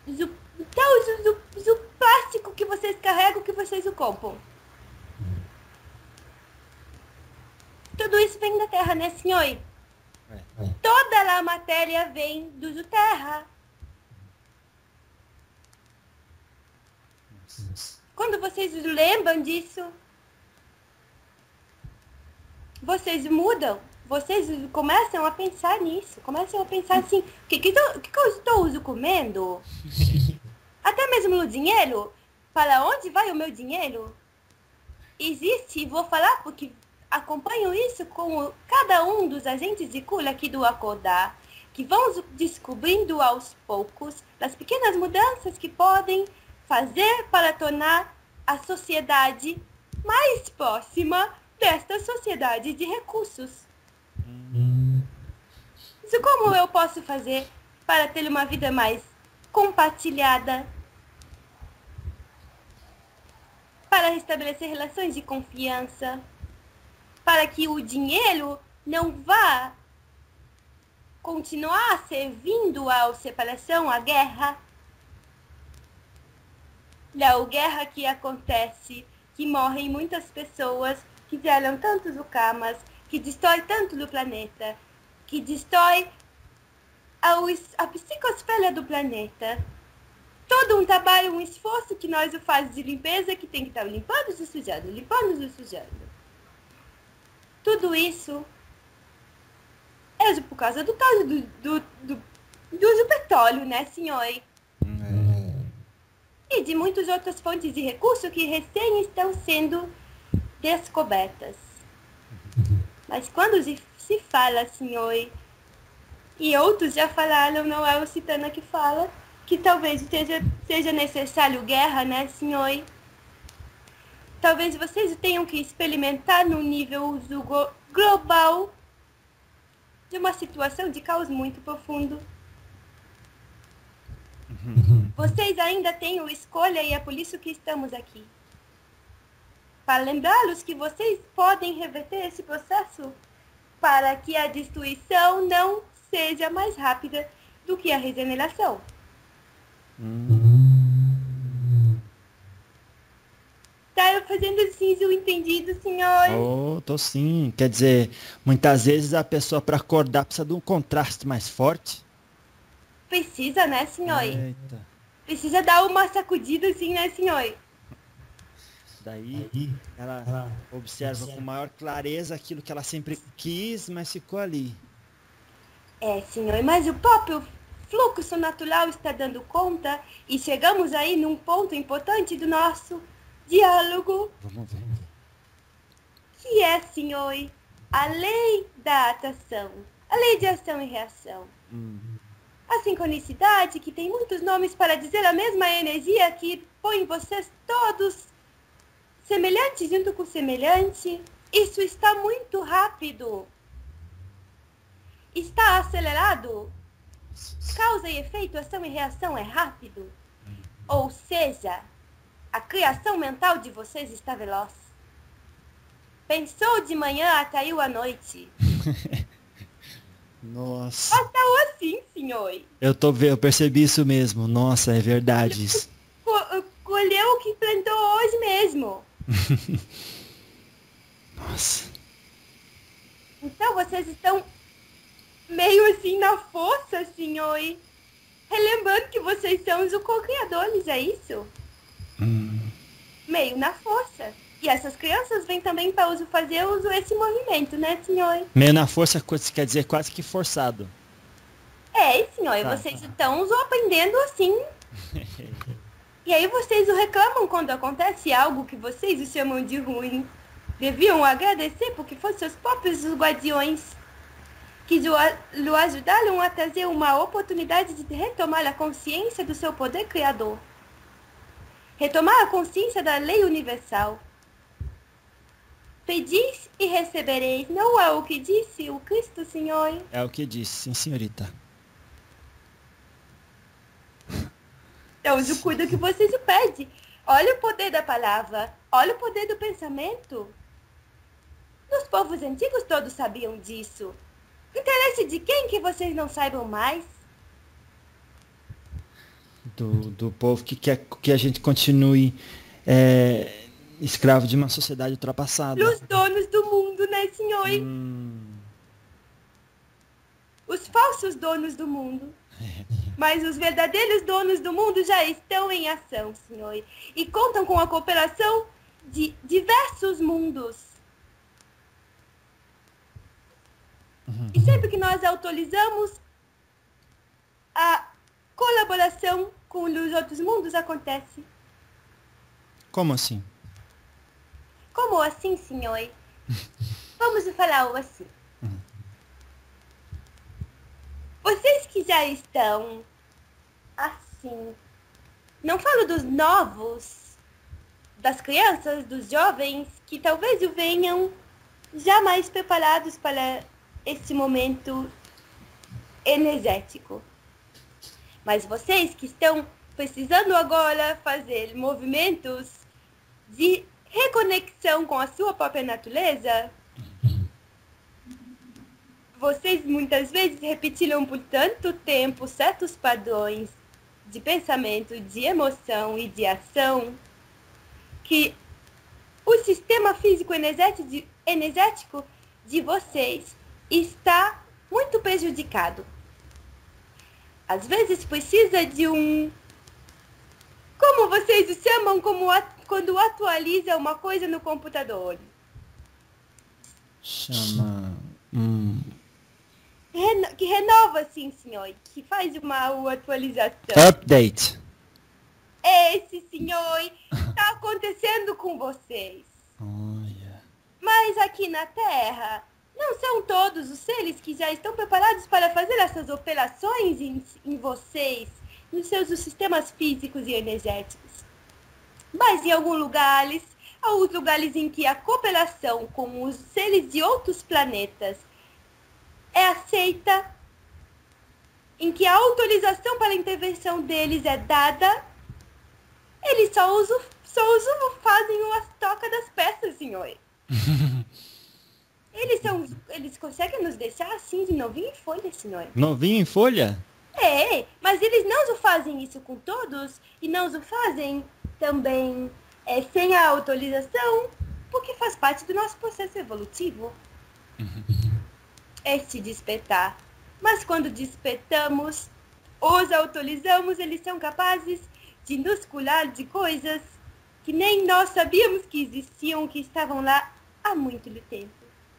Speaker 1: o plástico que vocês carregam, que vocês o compram. Tudo isso vem da terra, né, senhor? Toda a matéria vem do terra. Quando vocês lembram disso, vocês mudam. Vocês começam a pensar nisso. Começam a pensar assim, o que eu estou comendo? Até mesmo no dinheiro. Para onde vai o meu dinheiro? Existe, vou falar porque... acompanho isso com cada um dos agentes de cura aqui do Acordar, que vão descobrindo aos poucos as pequenas mudanças que podem fazer para tornar a sociedade mais próxima desta sociedade de recursos. Isso como eu posso fazer para ter uma vida mais compartilhada, para restabelecer relações de confiança, para que o dinheiro não vá continuar servindo à separação, à guerra. A guerra que acontece, que morrem muitas pessoas, que geram tantos karmas, que destrói tanto do planeta, que destrói a psicosfera do planeta. Todo um trabalho, um esforço que nós fazemos de limpeza, que tem que estar limpando e sujando, limpando e sujando. Tudo isso É por causa do caso do uso petróleo, né, senhor? E de muitas outras fontes de recurso que recém estão sendo descobertas. Mas quando se fala, senhor, e outros já falaram, não é o Citana que fala, que talvez seja necessário guerra, né, senhor? Talvez vocês tenham que experimentar no nível global de uma situação de caos muito profundo. Vocês ainda têm a escolha e é por isso que estamos aqui. Para lembrá-los que vocês podem reverter esse processo para que a destruição não seja mais rápida do que a regeneração. Tá fazendo assim o entendido, senhor?
Speaker 2: Oh, tô sim. Quer dizer, muitas vezes a pessoa para acordar precisa de um contraste mais forte.
Speaker 1: Precisa, né, senhor?
Speaker 2: Eita.
Speaker 1: Precisa dar uma sacudida assim, né, senhor?
Speaker 2: Daí ela observa com maior clareza aquilo que ela sempre quis, mas ficou ali.
Speaker 1: É, senhor, mas o próprio fluxo natural está dando conta e chegamos aí num ponto importante do nosso diálogo.
Speaker 2: Vamos ver.
Speaker 1: Que é, senhor, a lei da atração, a lei de ação e reação. A sincronicidade, que tem muitos nomes para dizer a mesma energia que põe vocês todos semelhantes junto com semelhante. Isso está muito rápido. Está acelerado. Causa e efeito, ação e reação é rápido. Ou seja, a criação mental de vocês está veloz. Pensou de manhã, atraiu à noite.
Speaker 2: Nossa.
Speaker 1: Passou assim, senhor.
Speaker 2: Eu percebi isso mesmo. Nossa, é verdade isso.
Speaker 1: Colheu o que plantou hoje mesmo.
Speaker 2: Nossa.
Speaker 1: Então vocês estão meio assim na força, senhor. Relembrando que vocês são os co-criadores, é isso? Meio na força. E essas crianças vêm também para fazer uso desse movimento, né, senhor?
Speaker 2: Meio na força quer dizer quase que forçado.
Speaker 1: É, senhor, vocês estão aprendendo assim. E aí vocês o reclamam quando acontece algo que vocês o chamam de ruim. Deviam agradecer porque foram seus próprios guardiões que lhe ajudaram a trazer uma oportunidade de retomar a consciência do seu poder criador. Retomar a consciência da lei universal. Pedis e recebereis, não é o que disse o Cristo, senhor?
Speaker 2: É o que disse, sim, senhorita.
Speaker 1: Então, o cuida que vocês o pedem. Olha o poder da palavra, olha o poder do pensamento. Os povos antigos todos sabiam disso. Interesse de quem que vocês não saibam mais?
Speaker 2: Do povo que quer que a gente continue escravo de uma sociedade ultrapassada.
Speaker 1: Os donos do mundo, né, senhor? Os falsos donos do mundo. Mas os verdadeiros donos do mundo já estão em ação, senhor. E contam com a cooperação de diversos mundos. E sempre que nós autorizamos, a colaboração com os outros mundos acontece.
Speaker 2: Como assim?
Speaker 1: Como assim, senhor? Vamos falar assim. Vocês que já estão assim, não falo dos novos, das crianças, dos jovens, que talvez o venham já mais preparados para esse momento energético. Mas vocês que estão precisando agora fazer movimentos de reconexão com a sua própria natureza, vocês muitas vezes repetiram por tanto tempo certos padrões de pensamento, de emoção e de ação, que o sistema físico energético de vocês está muito prejudicado. Às vezes precisa de como vocês o chamam, quando atualiza uma coisa no computador.
Speaker 2: Chama...
Speaker 1: Que renova, sim, senhor. Que faz uma atualização.
Speaker 2: Update.
Speaker 1: Esse, senhor, está acontecendo com vocês.
Speaker 2: Olha.
Speaker 1: Mas aqui na Terra, não são todos os seres que já estão preparados para fazer essas operações em vocês, nos seus sistemas físicos e energéticos. Mas em alguns lugares em que a cooperação com os seres de outros planetas é aceita, em que a autorização para a intervenção deles é dada, eles só fazem as trocas das peças, senhor. Eles conseguem nos deixar assim de novinho em folha, senhor.
Speaker 2: Novinho em folha?
Speaker 1: É, mas eles não fazem isso com todos e não o fazem também sem a autorização, porque faz parte do nosso processo evolutivo. Este despertar. Mas quando despertamos, os autorizamos, eles são capazes de nos curar de coisas que nem nós sabíamos que existiam, que estavam lá há muito tempo.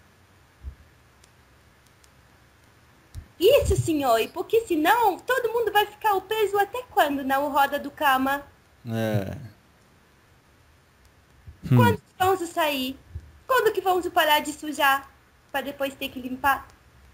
Speaker 1: Isso, senhor, porque senão todo mundo vai ficar preso até quando na roda do karma? Quando que vamos sair? Quando que vamos parar de sujar para depois ter que limpar?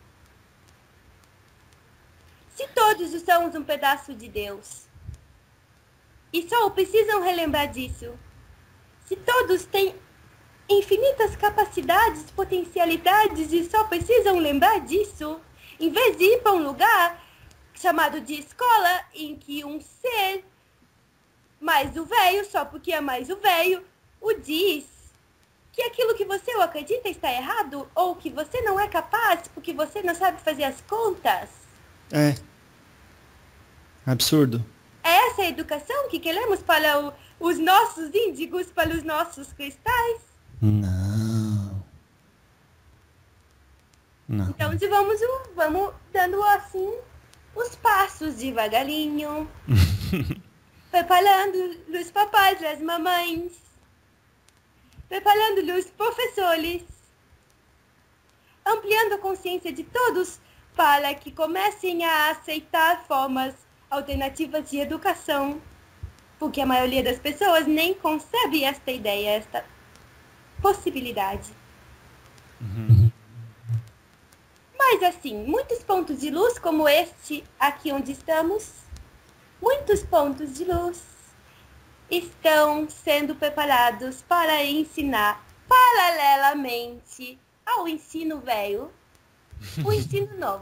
Speaker 1: Se todos somos um pedaço de Deus, e só precisam relembrar disso, se todos têm infinitas capacidades, potencialidades e só precisam lembrar disso, em vez de ir para um lugar chamado de escola, em que um ser mais o velho, só porque é mais o velho, o diz que aquilo que você acredita está errado, ou que você não é capaz porque você não sabe fazer as contas.
Speaker 2: É. Absurdo.
Speaker 1: É essa a educação que queremos para os nossos índigos, para os nossos cristais?
Speaker 2: Não.
Speaker 1: Então vamos dando assim os passos devagarinho. Preparando os papais, as mamães. Preparando os professores. Ampliando a consciência de todos para que comecem a aceitar formas alternativas de educação. Porque a maioria das pessoas nem concebe esta ideia, esta possibilidade. Mas assim, muitos pontos de luz como este aqui onde estamos, muitos pontos de luz estão sendo preparados para ensinar paralelamente ao ensino velho, o ensino novo.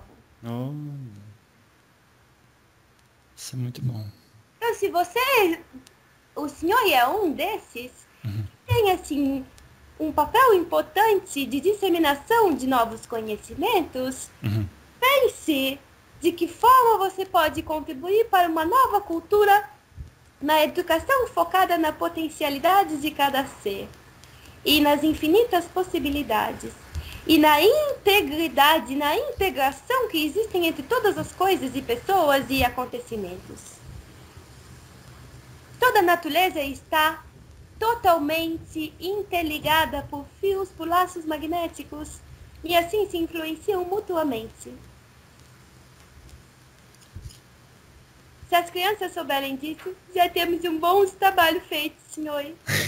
Speaker 2: Isso é muito bom.
Speaker 1: Então, se o senhor é um desses, tem assim um papel importante de disseminação de novos conhecimentos, pense de que forma você pode contribuir para uma nova cultura na educação focada na potencialidade de cada ser e nas infinitas possibilidades e na integridade, na integração que existem entre todas as coisas e pessoas e acontecimentos. Toda a natureza está totalmente interligada por fios, por laços magnéticos, e assim se influenciam mutuamente. Se as crianças souberem disso, já temos um bom trabalho feito, senhor.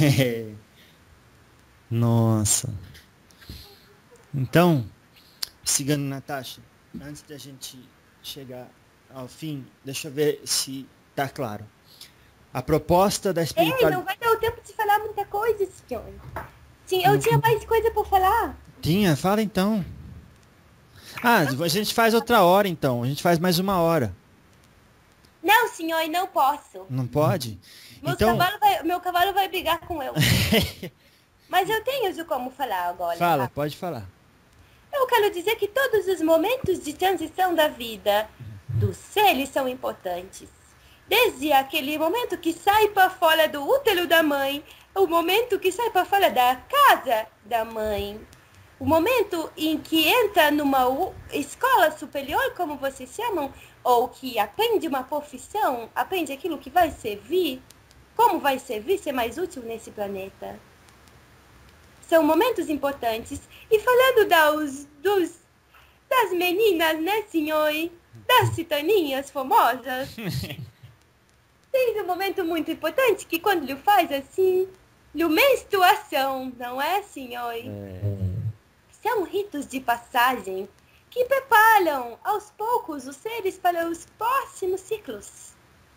Speaker 2: Nossa. Então, Cigana Natasha, antes da gente chegar ao fim, deixa eu ver se tá claro. A proposta da espiritualidade...
Speaker 1: Ei, não vai dar o tempo de falar muita coisa, senhor. Sim, eu tinha mais coisa por falar.
Speaker 2: Tinha? Fala então. A gente faz outra hora então. A gente faz mais 1 hora.
Speaker 1: Não, senhor, não posso.
Speaker 2: Não pode?
Speaker 1: Meu cavalo vai brigar com eu. Mas eu tenho como falar agora.
Speaker 2: Fala, pode falar.
Speaker 1: Eu quero dizer que todos os momentos de transição da vida dos seres são importantes. Desde aquele momento que sai para fora do útero da mãe, o momento que sai para fora da casa da mãe, o momento em que entra numa escola superior, como vocês chamam, ou que aprende uma profissão, aprende aquilo que vai servir, como vai servir, ser mais útil nesse planeta. São momentos importantes. E falando das meninas, né, senhor? Das citaninhas famosas. Tem um momento muito importante que quando ele faz assim, menstruação, não é, senhor? São ritos de passagem que preparam aos poucos os seres para os próximos ciclos.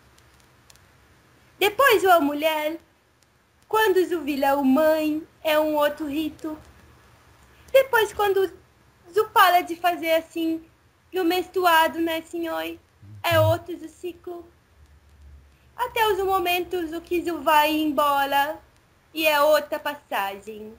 Speaker 1: Depois a mulher, quando Zuvila o mãe, é um outro rito. Depois quando Zu para de fazer assim, no menstruado, né, senhor? É outro ciclo. Até os momentos o que Zu vai embora e é outra passagem.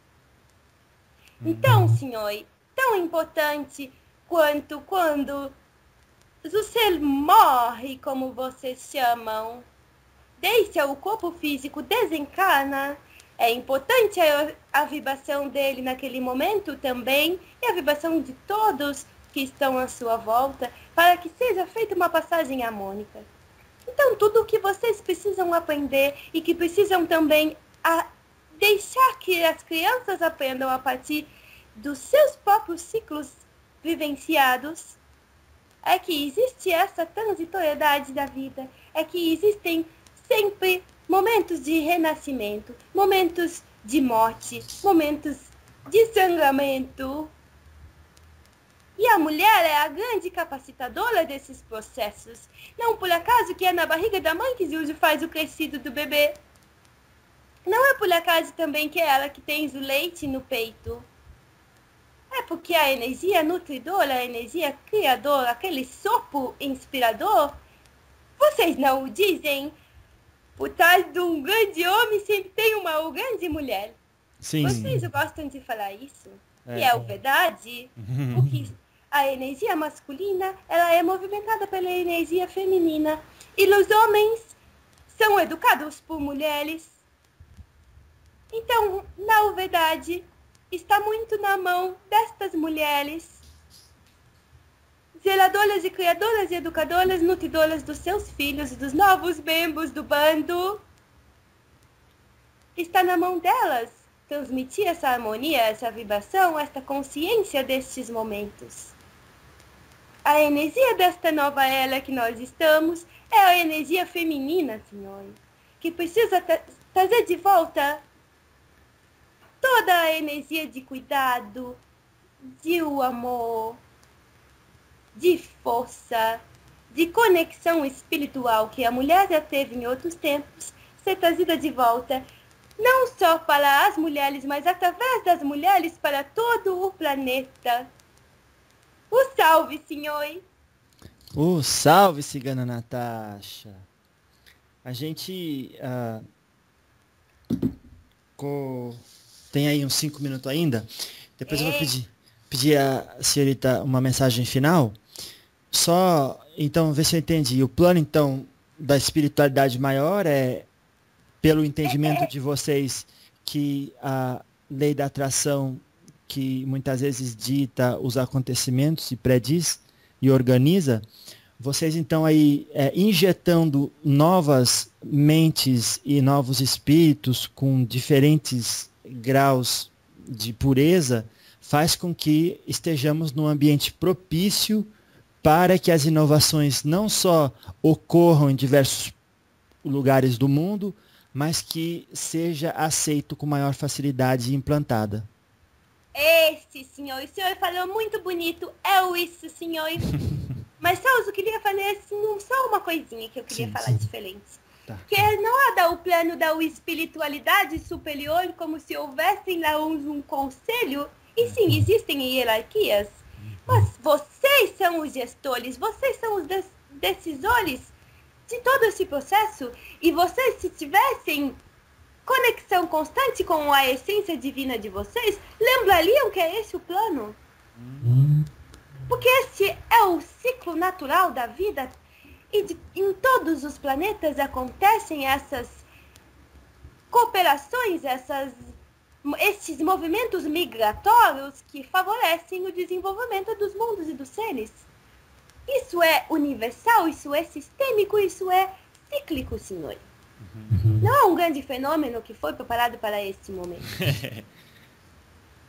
Speaker 1: Então, senhor, tão importante quanto quando o ser morre, como vocês chamam, deixa o corpo físico, desencarna, é importante a vibração dele naquele momento também, e a vibração de todos que estão à sua volta, para que seja feita uma passagem harmônica. Então, tudo o que vocês precisam aprender e que precisam também deixar que as crianças aprendam a partir dos seus próprios ciclos vivenciados, é que existe essa transitoriedade da vida, é que existem sempre momentos de renascimento, momentos de morte, momentos de sangramento. E a mulher é a grande capacitadora desses processos. Não por acaso que é na barriga da mãe que Zuzu faz o crescido do bebê. Não é por acaso também que é ela que tem o leite no peito. É porque a energia nutridora, a energia criadora, aquele sopro inspirador, vocês não o dizem? Por trás de um grande homem sempre tem uma grande mulher.
Speaker 2: Sim.
Speaker 1: Vocês gostam de falar isso? E é verdade, porque a energia masculina, ela é movimentada pela energia feminina. E os homens são educados por mulheres. Então, na verdade, está muito na mão destas mulheres, zeladoras e criadoras e educadoras, nutridoras dos seus filhos, dos novos membros do bando. Está na mão delas transmitir essa harmonia, essa vibração, esta consciência destes momentos. A energia desta nova era que nós estamos é a energia feminina, senhor, que precisa trazer de volta toda a energia de cuidado, de amor, de força, de conexão espiritual que a mulher já teve em outros tempos, ser trazida de volta, não só para as mulheres, mas através das mulheres para todo o planeta. O salve, senhor!
Speaker 2: O salve, cigana Natasha! A gente tem aí uns 5 minutos ainda. Depois eu vou pedir a senhorita uma mensagem final. Só, então, ver se eu entendi. O plano, então, da espiritualidade maior é, pelo entendimento de vocês, que a lei da atração, que muitas vezes dita os acontecimentos e prediz e organiza, vocês então aí injetando novas mentes e novos espíritos com diferentes graus de pureza, faz com que estejamos num ambiente propício para que as inovações não só ocorram em diversos lugares do mundo, mas que seja aceito com maior facilidade e implantada.
Speaker 1: Senhor, o senhor falou muito bonito, isso, senhor. Mas só eu queria falar assim, só uma coisinha que eu queria falar diferente.
Speaker 2: Tá.
Speaker 1: Que não há o plano da espiritualidade superior como se houvesse lá um conselho, e sim, existem hierarquias, mas vocês são os gestores, vocês são os decisores de todo esse processo, e vocês, se tivessem conexão constante com a essência divina de vocês, lembrariam que é esse o plano? Porque esse é o ciclo natural da vida, e em todos os planetas acontecem essas cooperações, esses movimentos migratórios que favorecem o desenvolvimento dos mundos e dos seres. Isso é universal, isso é sistêmico, isso é cíclico, senhor. Não é um grande fenômeno que foi preparado para este momento.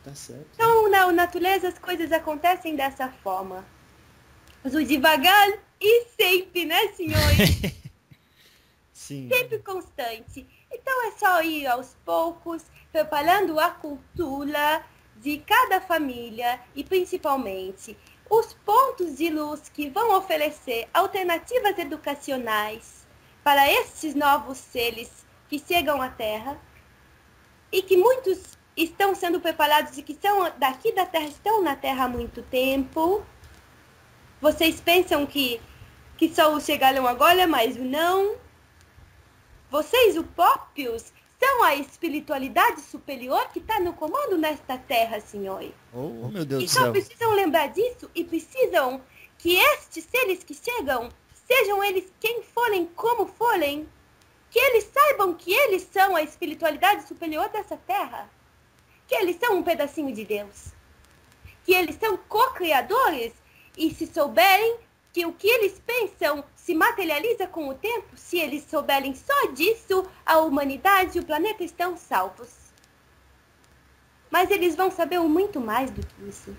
Speaker 2: Tá certo.
Speaker 1: Então, na natureza, as coisas acontecem dessa forma. Mas o devagar e sempre, né, senhores?
Speaker 2: Sim.
Speaker 1: Sempre constante. Então, é só ir aos poucos, preparando a cultura de cada família e, principalmente, os pontos de luz que vão oferecer alternativas educacionais para estes novos seres que chegam à Terra e que muitos estão sendo preparados e que são daqui da Terra, estão na Terra há muito tempo. Vocês pensam que só chegaram agora, mas não. Vocês, os próprios, são a espiritualidade superior que está no comando nesta Terra, senhor.
Speaker 2: Oh, meu Deus do
Speaker 1: Então
Speaker 2: céu.
Speaker 1: precisam lembrar disso e precisam que estes seres que chegam, sejam eles quem forem, como forem, que eles saibam que eles são a espiritualidade superior dessa Terra. Que eles são um pedacinho de Deus. Que eles são co-criadores e se souberem que o que eles pensam se materializa com o tempo, se eles souberem só disso, a humanidade e o planeta estão salvos. Mas eles vão saber muito mais do que isso.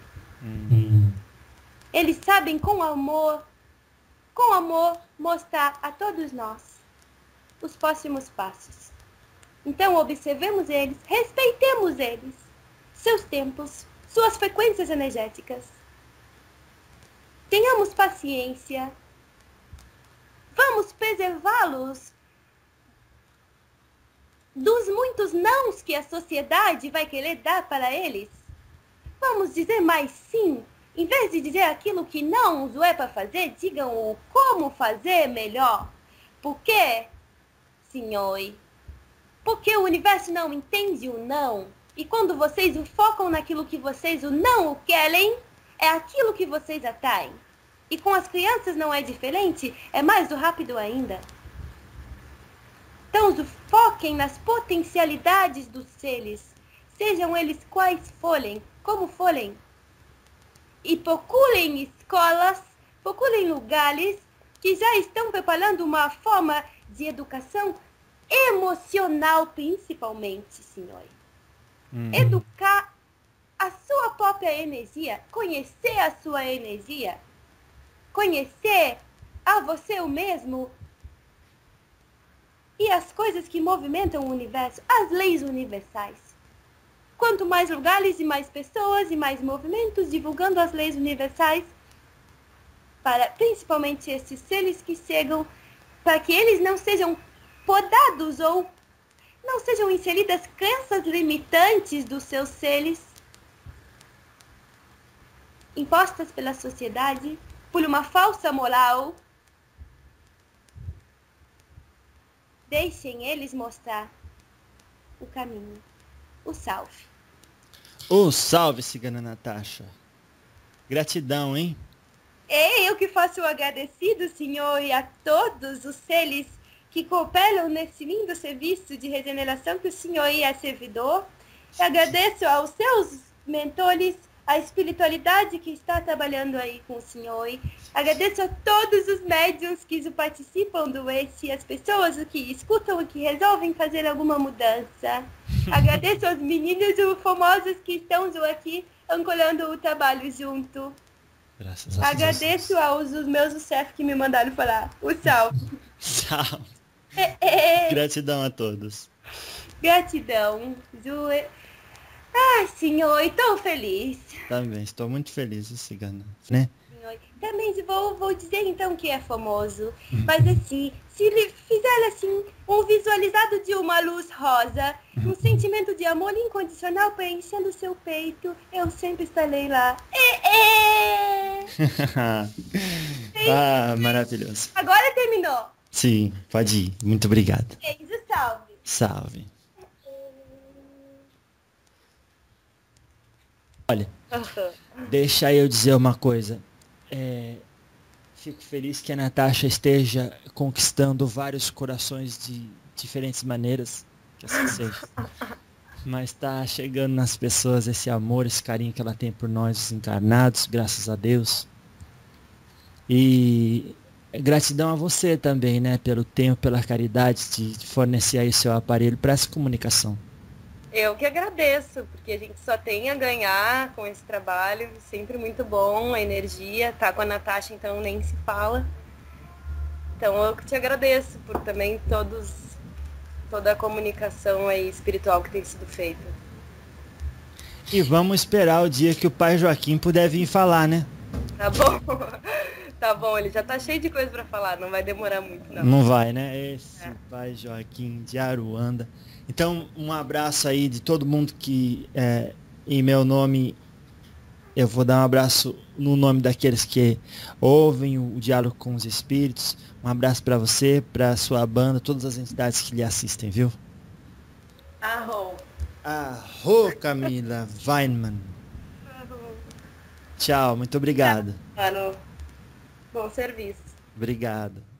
Speaker 1: Eles sabem com amor, mostrar a todos nós os próximos passos. Então observemos eles, respeitemos eles, seus tempos, suas frequências energéticas. Tenhamos paciência. Vamos preservá-los dos muitos nãos que a sociedade vai querer dar para eles. Vamos dizer mais sim. Em vez de dizer aquilo que não os é para fazer, digam o como fazer melhor. Por quê, senhor? Porque o universo não entende o não. E quando vocês o focam naquilo que vocês o não o querem, é aquilo que vocês atraem. E com as crianças não é diferente, é mais do rápido ainda. Então, foquem nas potencialidades dos seres, sejam eles quais forem, como forem. E procurem escolas, procurem lugares que já estão preparando uma forma de educação emocional, principalmente, senhor. Educar a sua própria energia, conhecer a sua energia, conhecer a você o mesmo e as coisas que movimentam o universo, as leis universais. Quanto mais lugares e mais pessoas e mais movimentos divulgando as leis universais, para principalmente esses seres que chegam, para que eles não sejam podados ou não sejam inseridas crenças limitantes dos seus seres, impostas pela sociedade, por uma falsa moral. Deixem eles mostrar o caminho. O salve.
Speaker 2: O salve, cigana Natasha. Gratidão, hein?
Speaker 1: É eu que faço o agradecido, senhor, e a todos os seres que cooperam nesse lindo serviço de regeneração que o senhor é servidor. Eu agradeço aos seus mentores, a espiritualidade que está trabalhando aí com o senhor. Agradeço a todos os médiuns que participam do esse, as pessoas que escutam e que resolvem fazer alguma mudança. Agradeço aos meninos famosos que estão aqui ancorando o trabalho junto.
Speaker 2: Graças a Deus.
Speaker 1: Agradeço aos meus chefes que me mandaram falar. O salve.
Speaker 2: Salve. Gratidão a todos.
Speaker 1: Gratidão. Ai, senhor, estou feliz.
Speaker 2: Também, estou muito feliz, cigana, né?
Speaker 1: Também vou dizer então que é famoso. Mas assim, se ele fizer assim, um visualizado de uma luz rosa, um sentimento de amor incondicional preenchendo o seu peito, eu sempre estarei lá.
Speaker 2: Ah, maravilhoso.
Speaker 1: Agora terminou.
Speaker 2: Sim, pode ir. Muito obrigado.
Speaker 1: Beijo, salve.
Speaker 2: Salve. Olha, deixa eu dizer uma coisa. Fico feliz que a Natasha esteja conquistando vários corações de diferentes maneiras, que assim seja. Mas está chegando nas pessoas esse amor, esse carinho que ela tem por nós, os encarnados, graças a Deus. E gratidão a você também, né, pelo tempo, pela caridade de fornecer aí seu aparelho para essa comunicação.
Speaker 1: Eu que agradeço, porque a gente só tem a ganhar com esse trabalho, sempre muito bom, a energia, tá com a Natasha, então nem se fala. Então eu que te agradeço por também toda a comunicação aí espiritual que tem sido feita.
Speaker 2: E vamos esperar o dia que o pai Joaquim puder vir falar, né?
Speaker 1: Tá bom? Tá bom, ele já tá cheio de coisa pra falar, não vai demorar muito, não.
Speaker 2: Não vai, né? Esse pai Joaquim de Aruanda. Então, um abraço aí de todo mundo que, em meu nome, eu vou dar um abraço no nome daqueles que ouvem o Diálogo com os Espíritos. Um abraço para você, para sua banda, todas as entidades que lhe assistem, viu?
Speaker 1: Arro.
Speaker 2: Arro, Camila Weinmann.
Speaker 1: Arro.
Speaker 2: Tchau, muito obrigado.
Speaker 1: Claro. Bom serviço.
Speaker 2: Obrigado.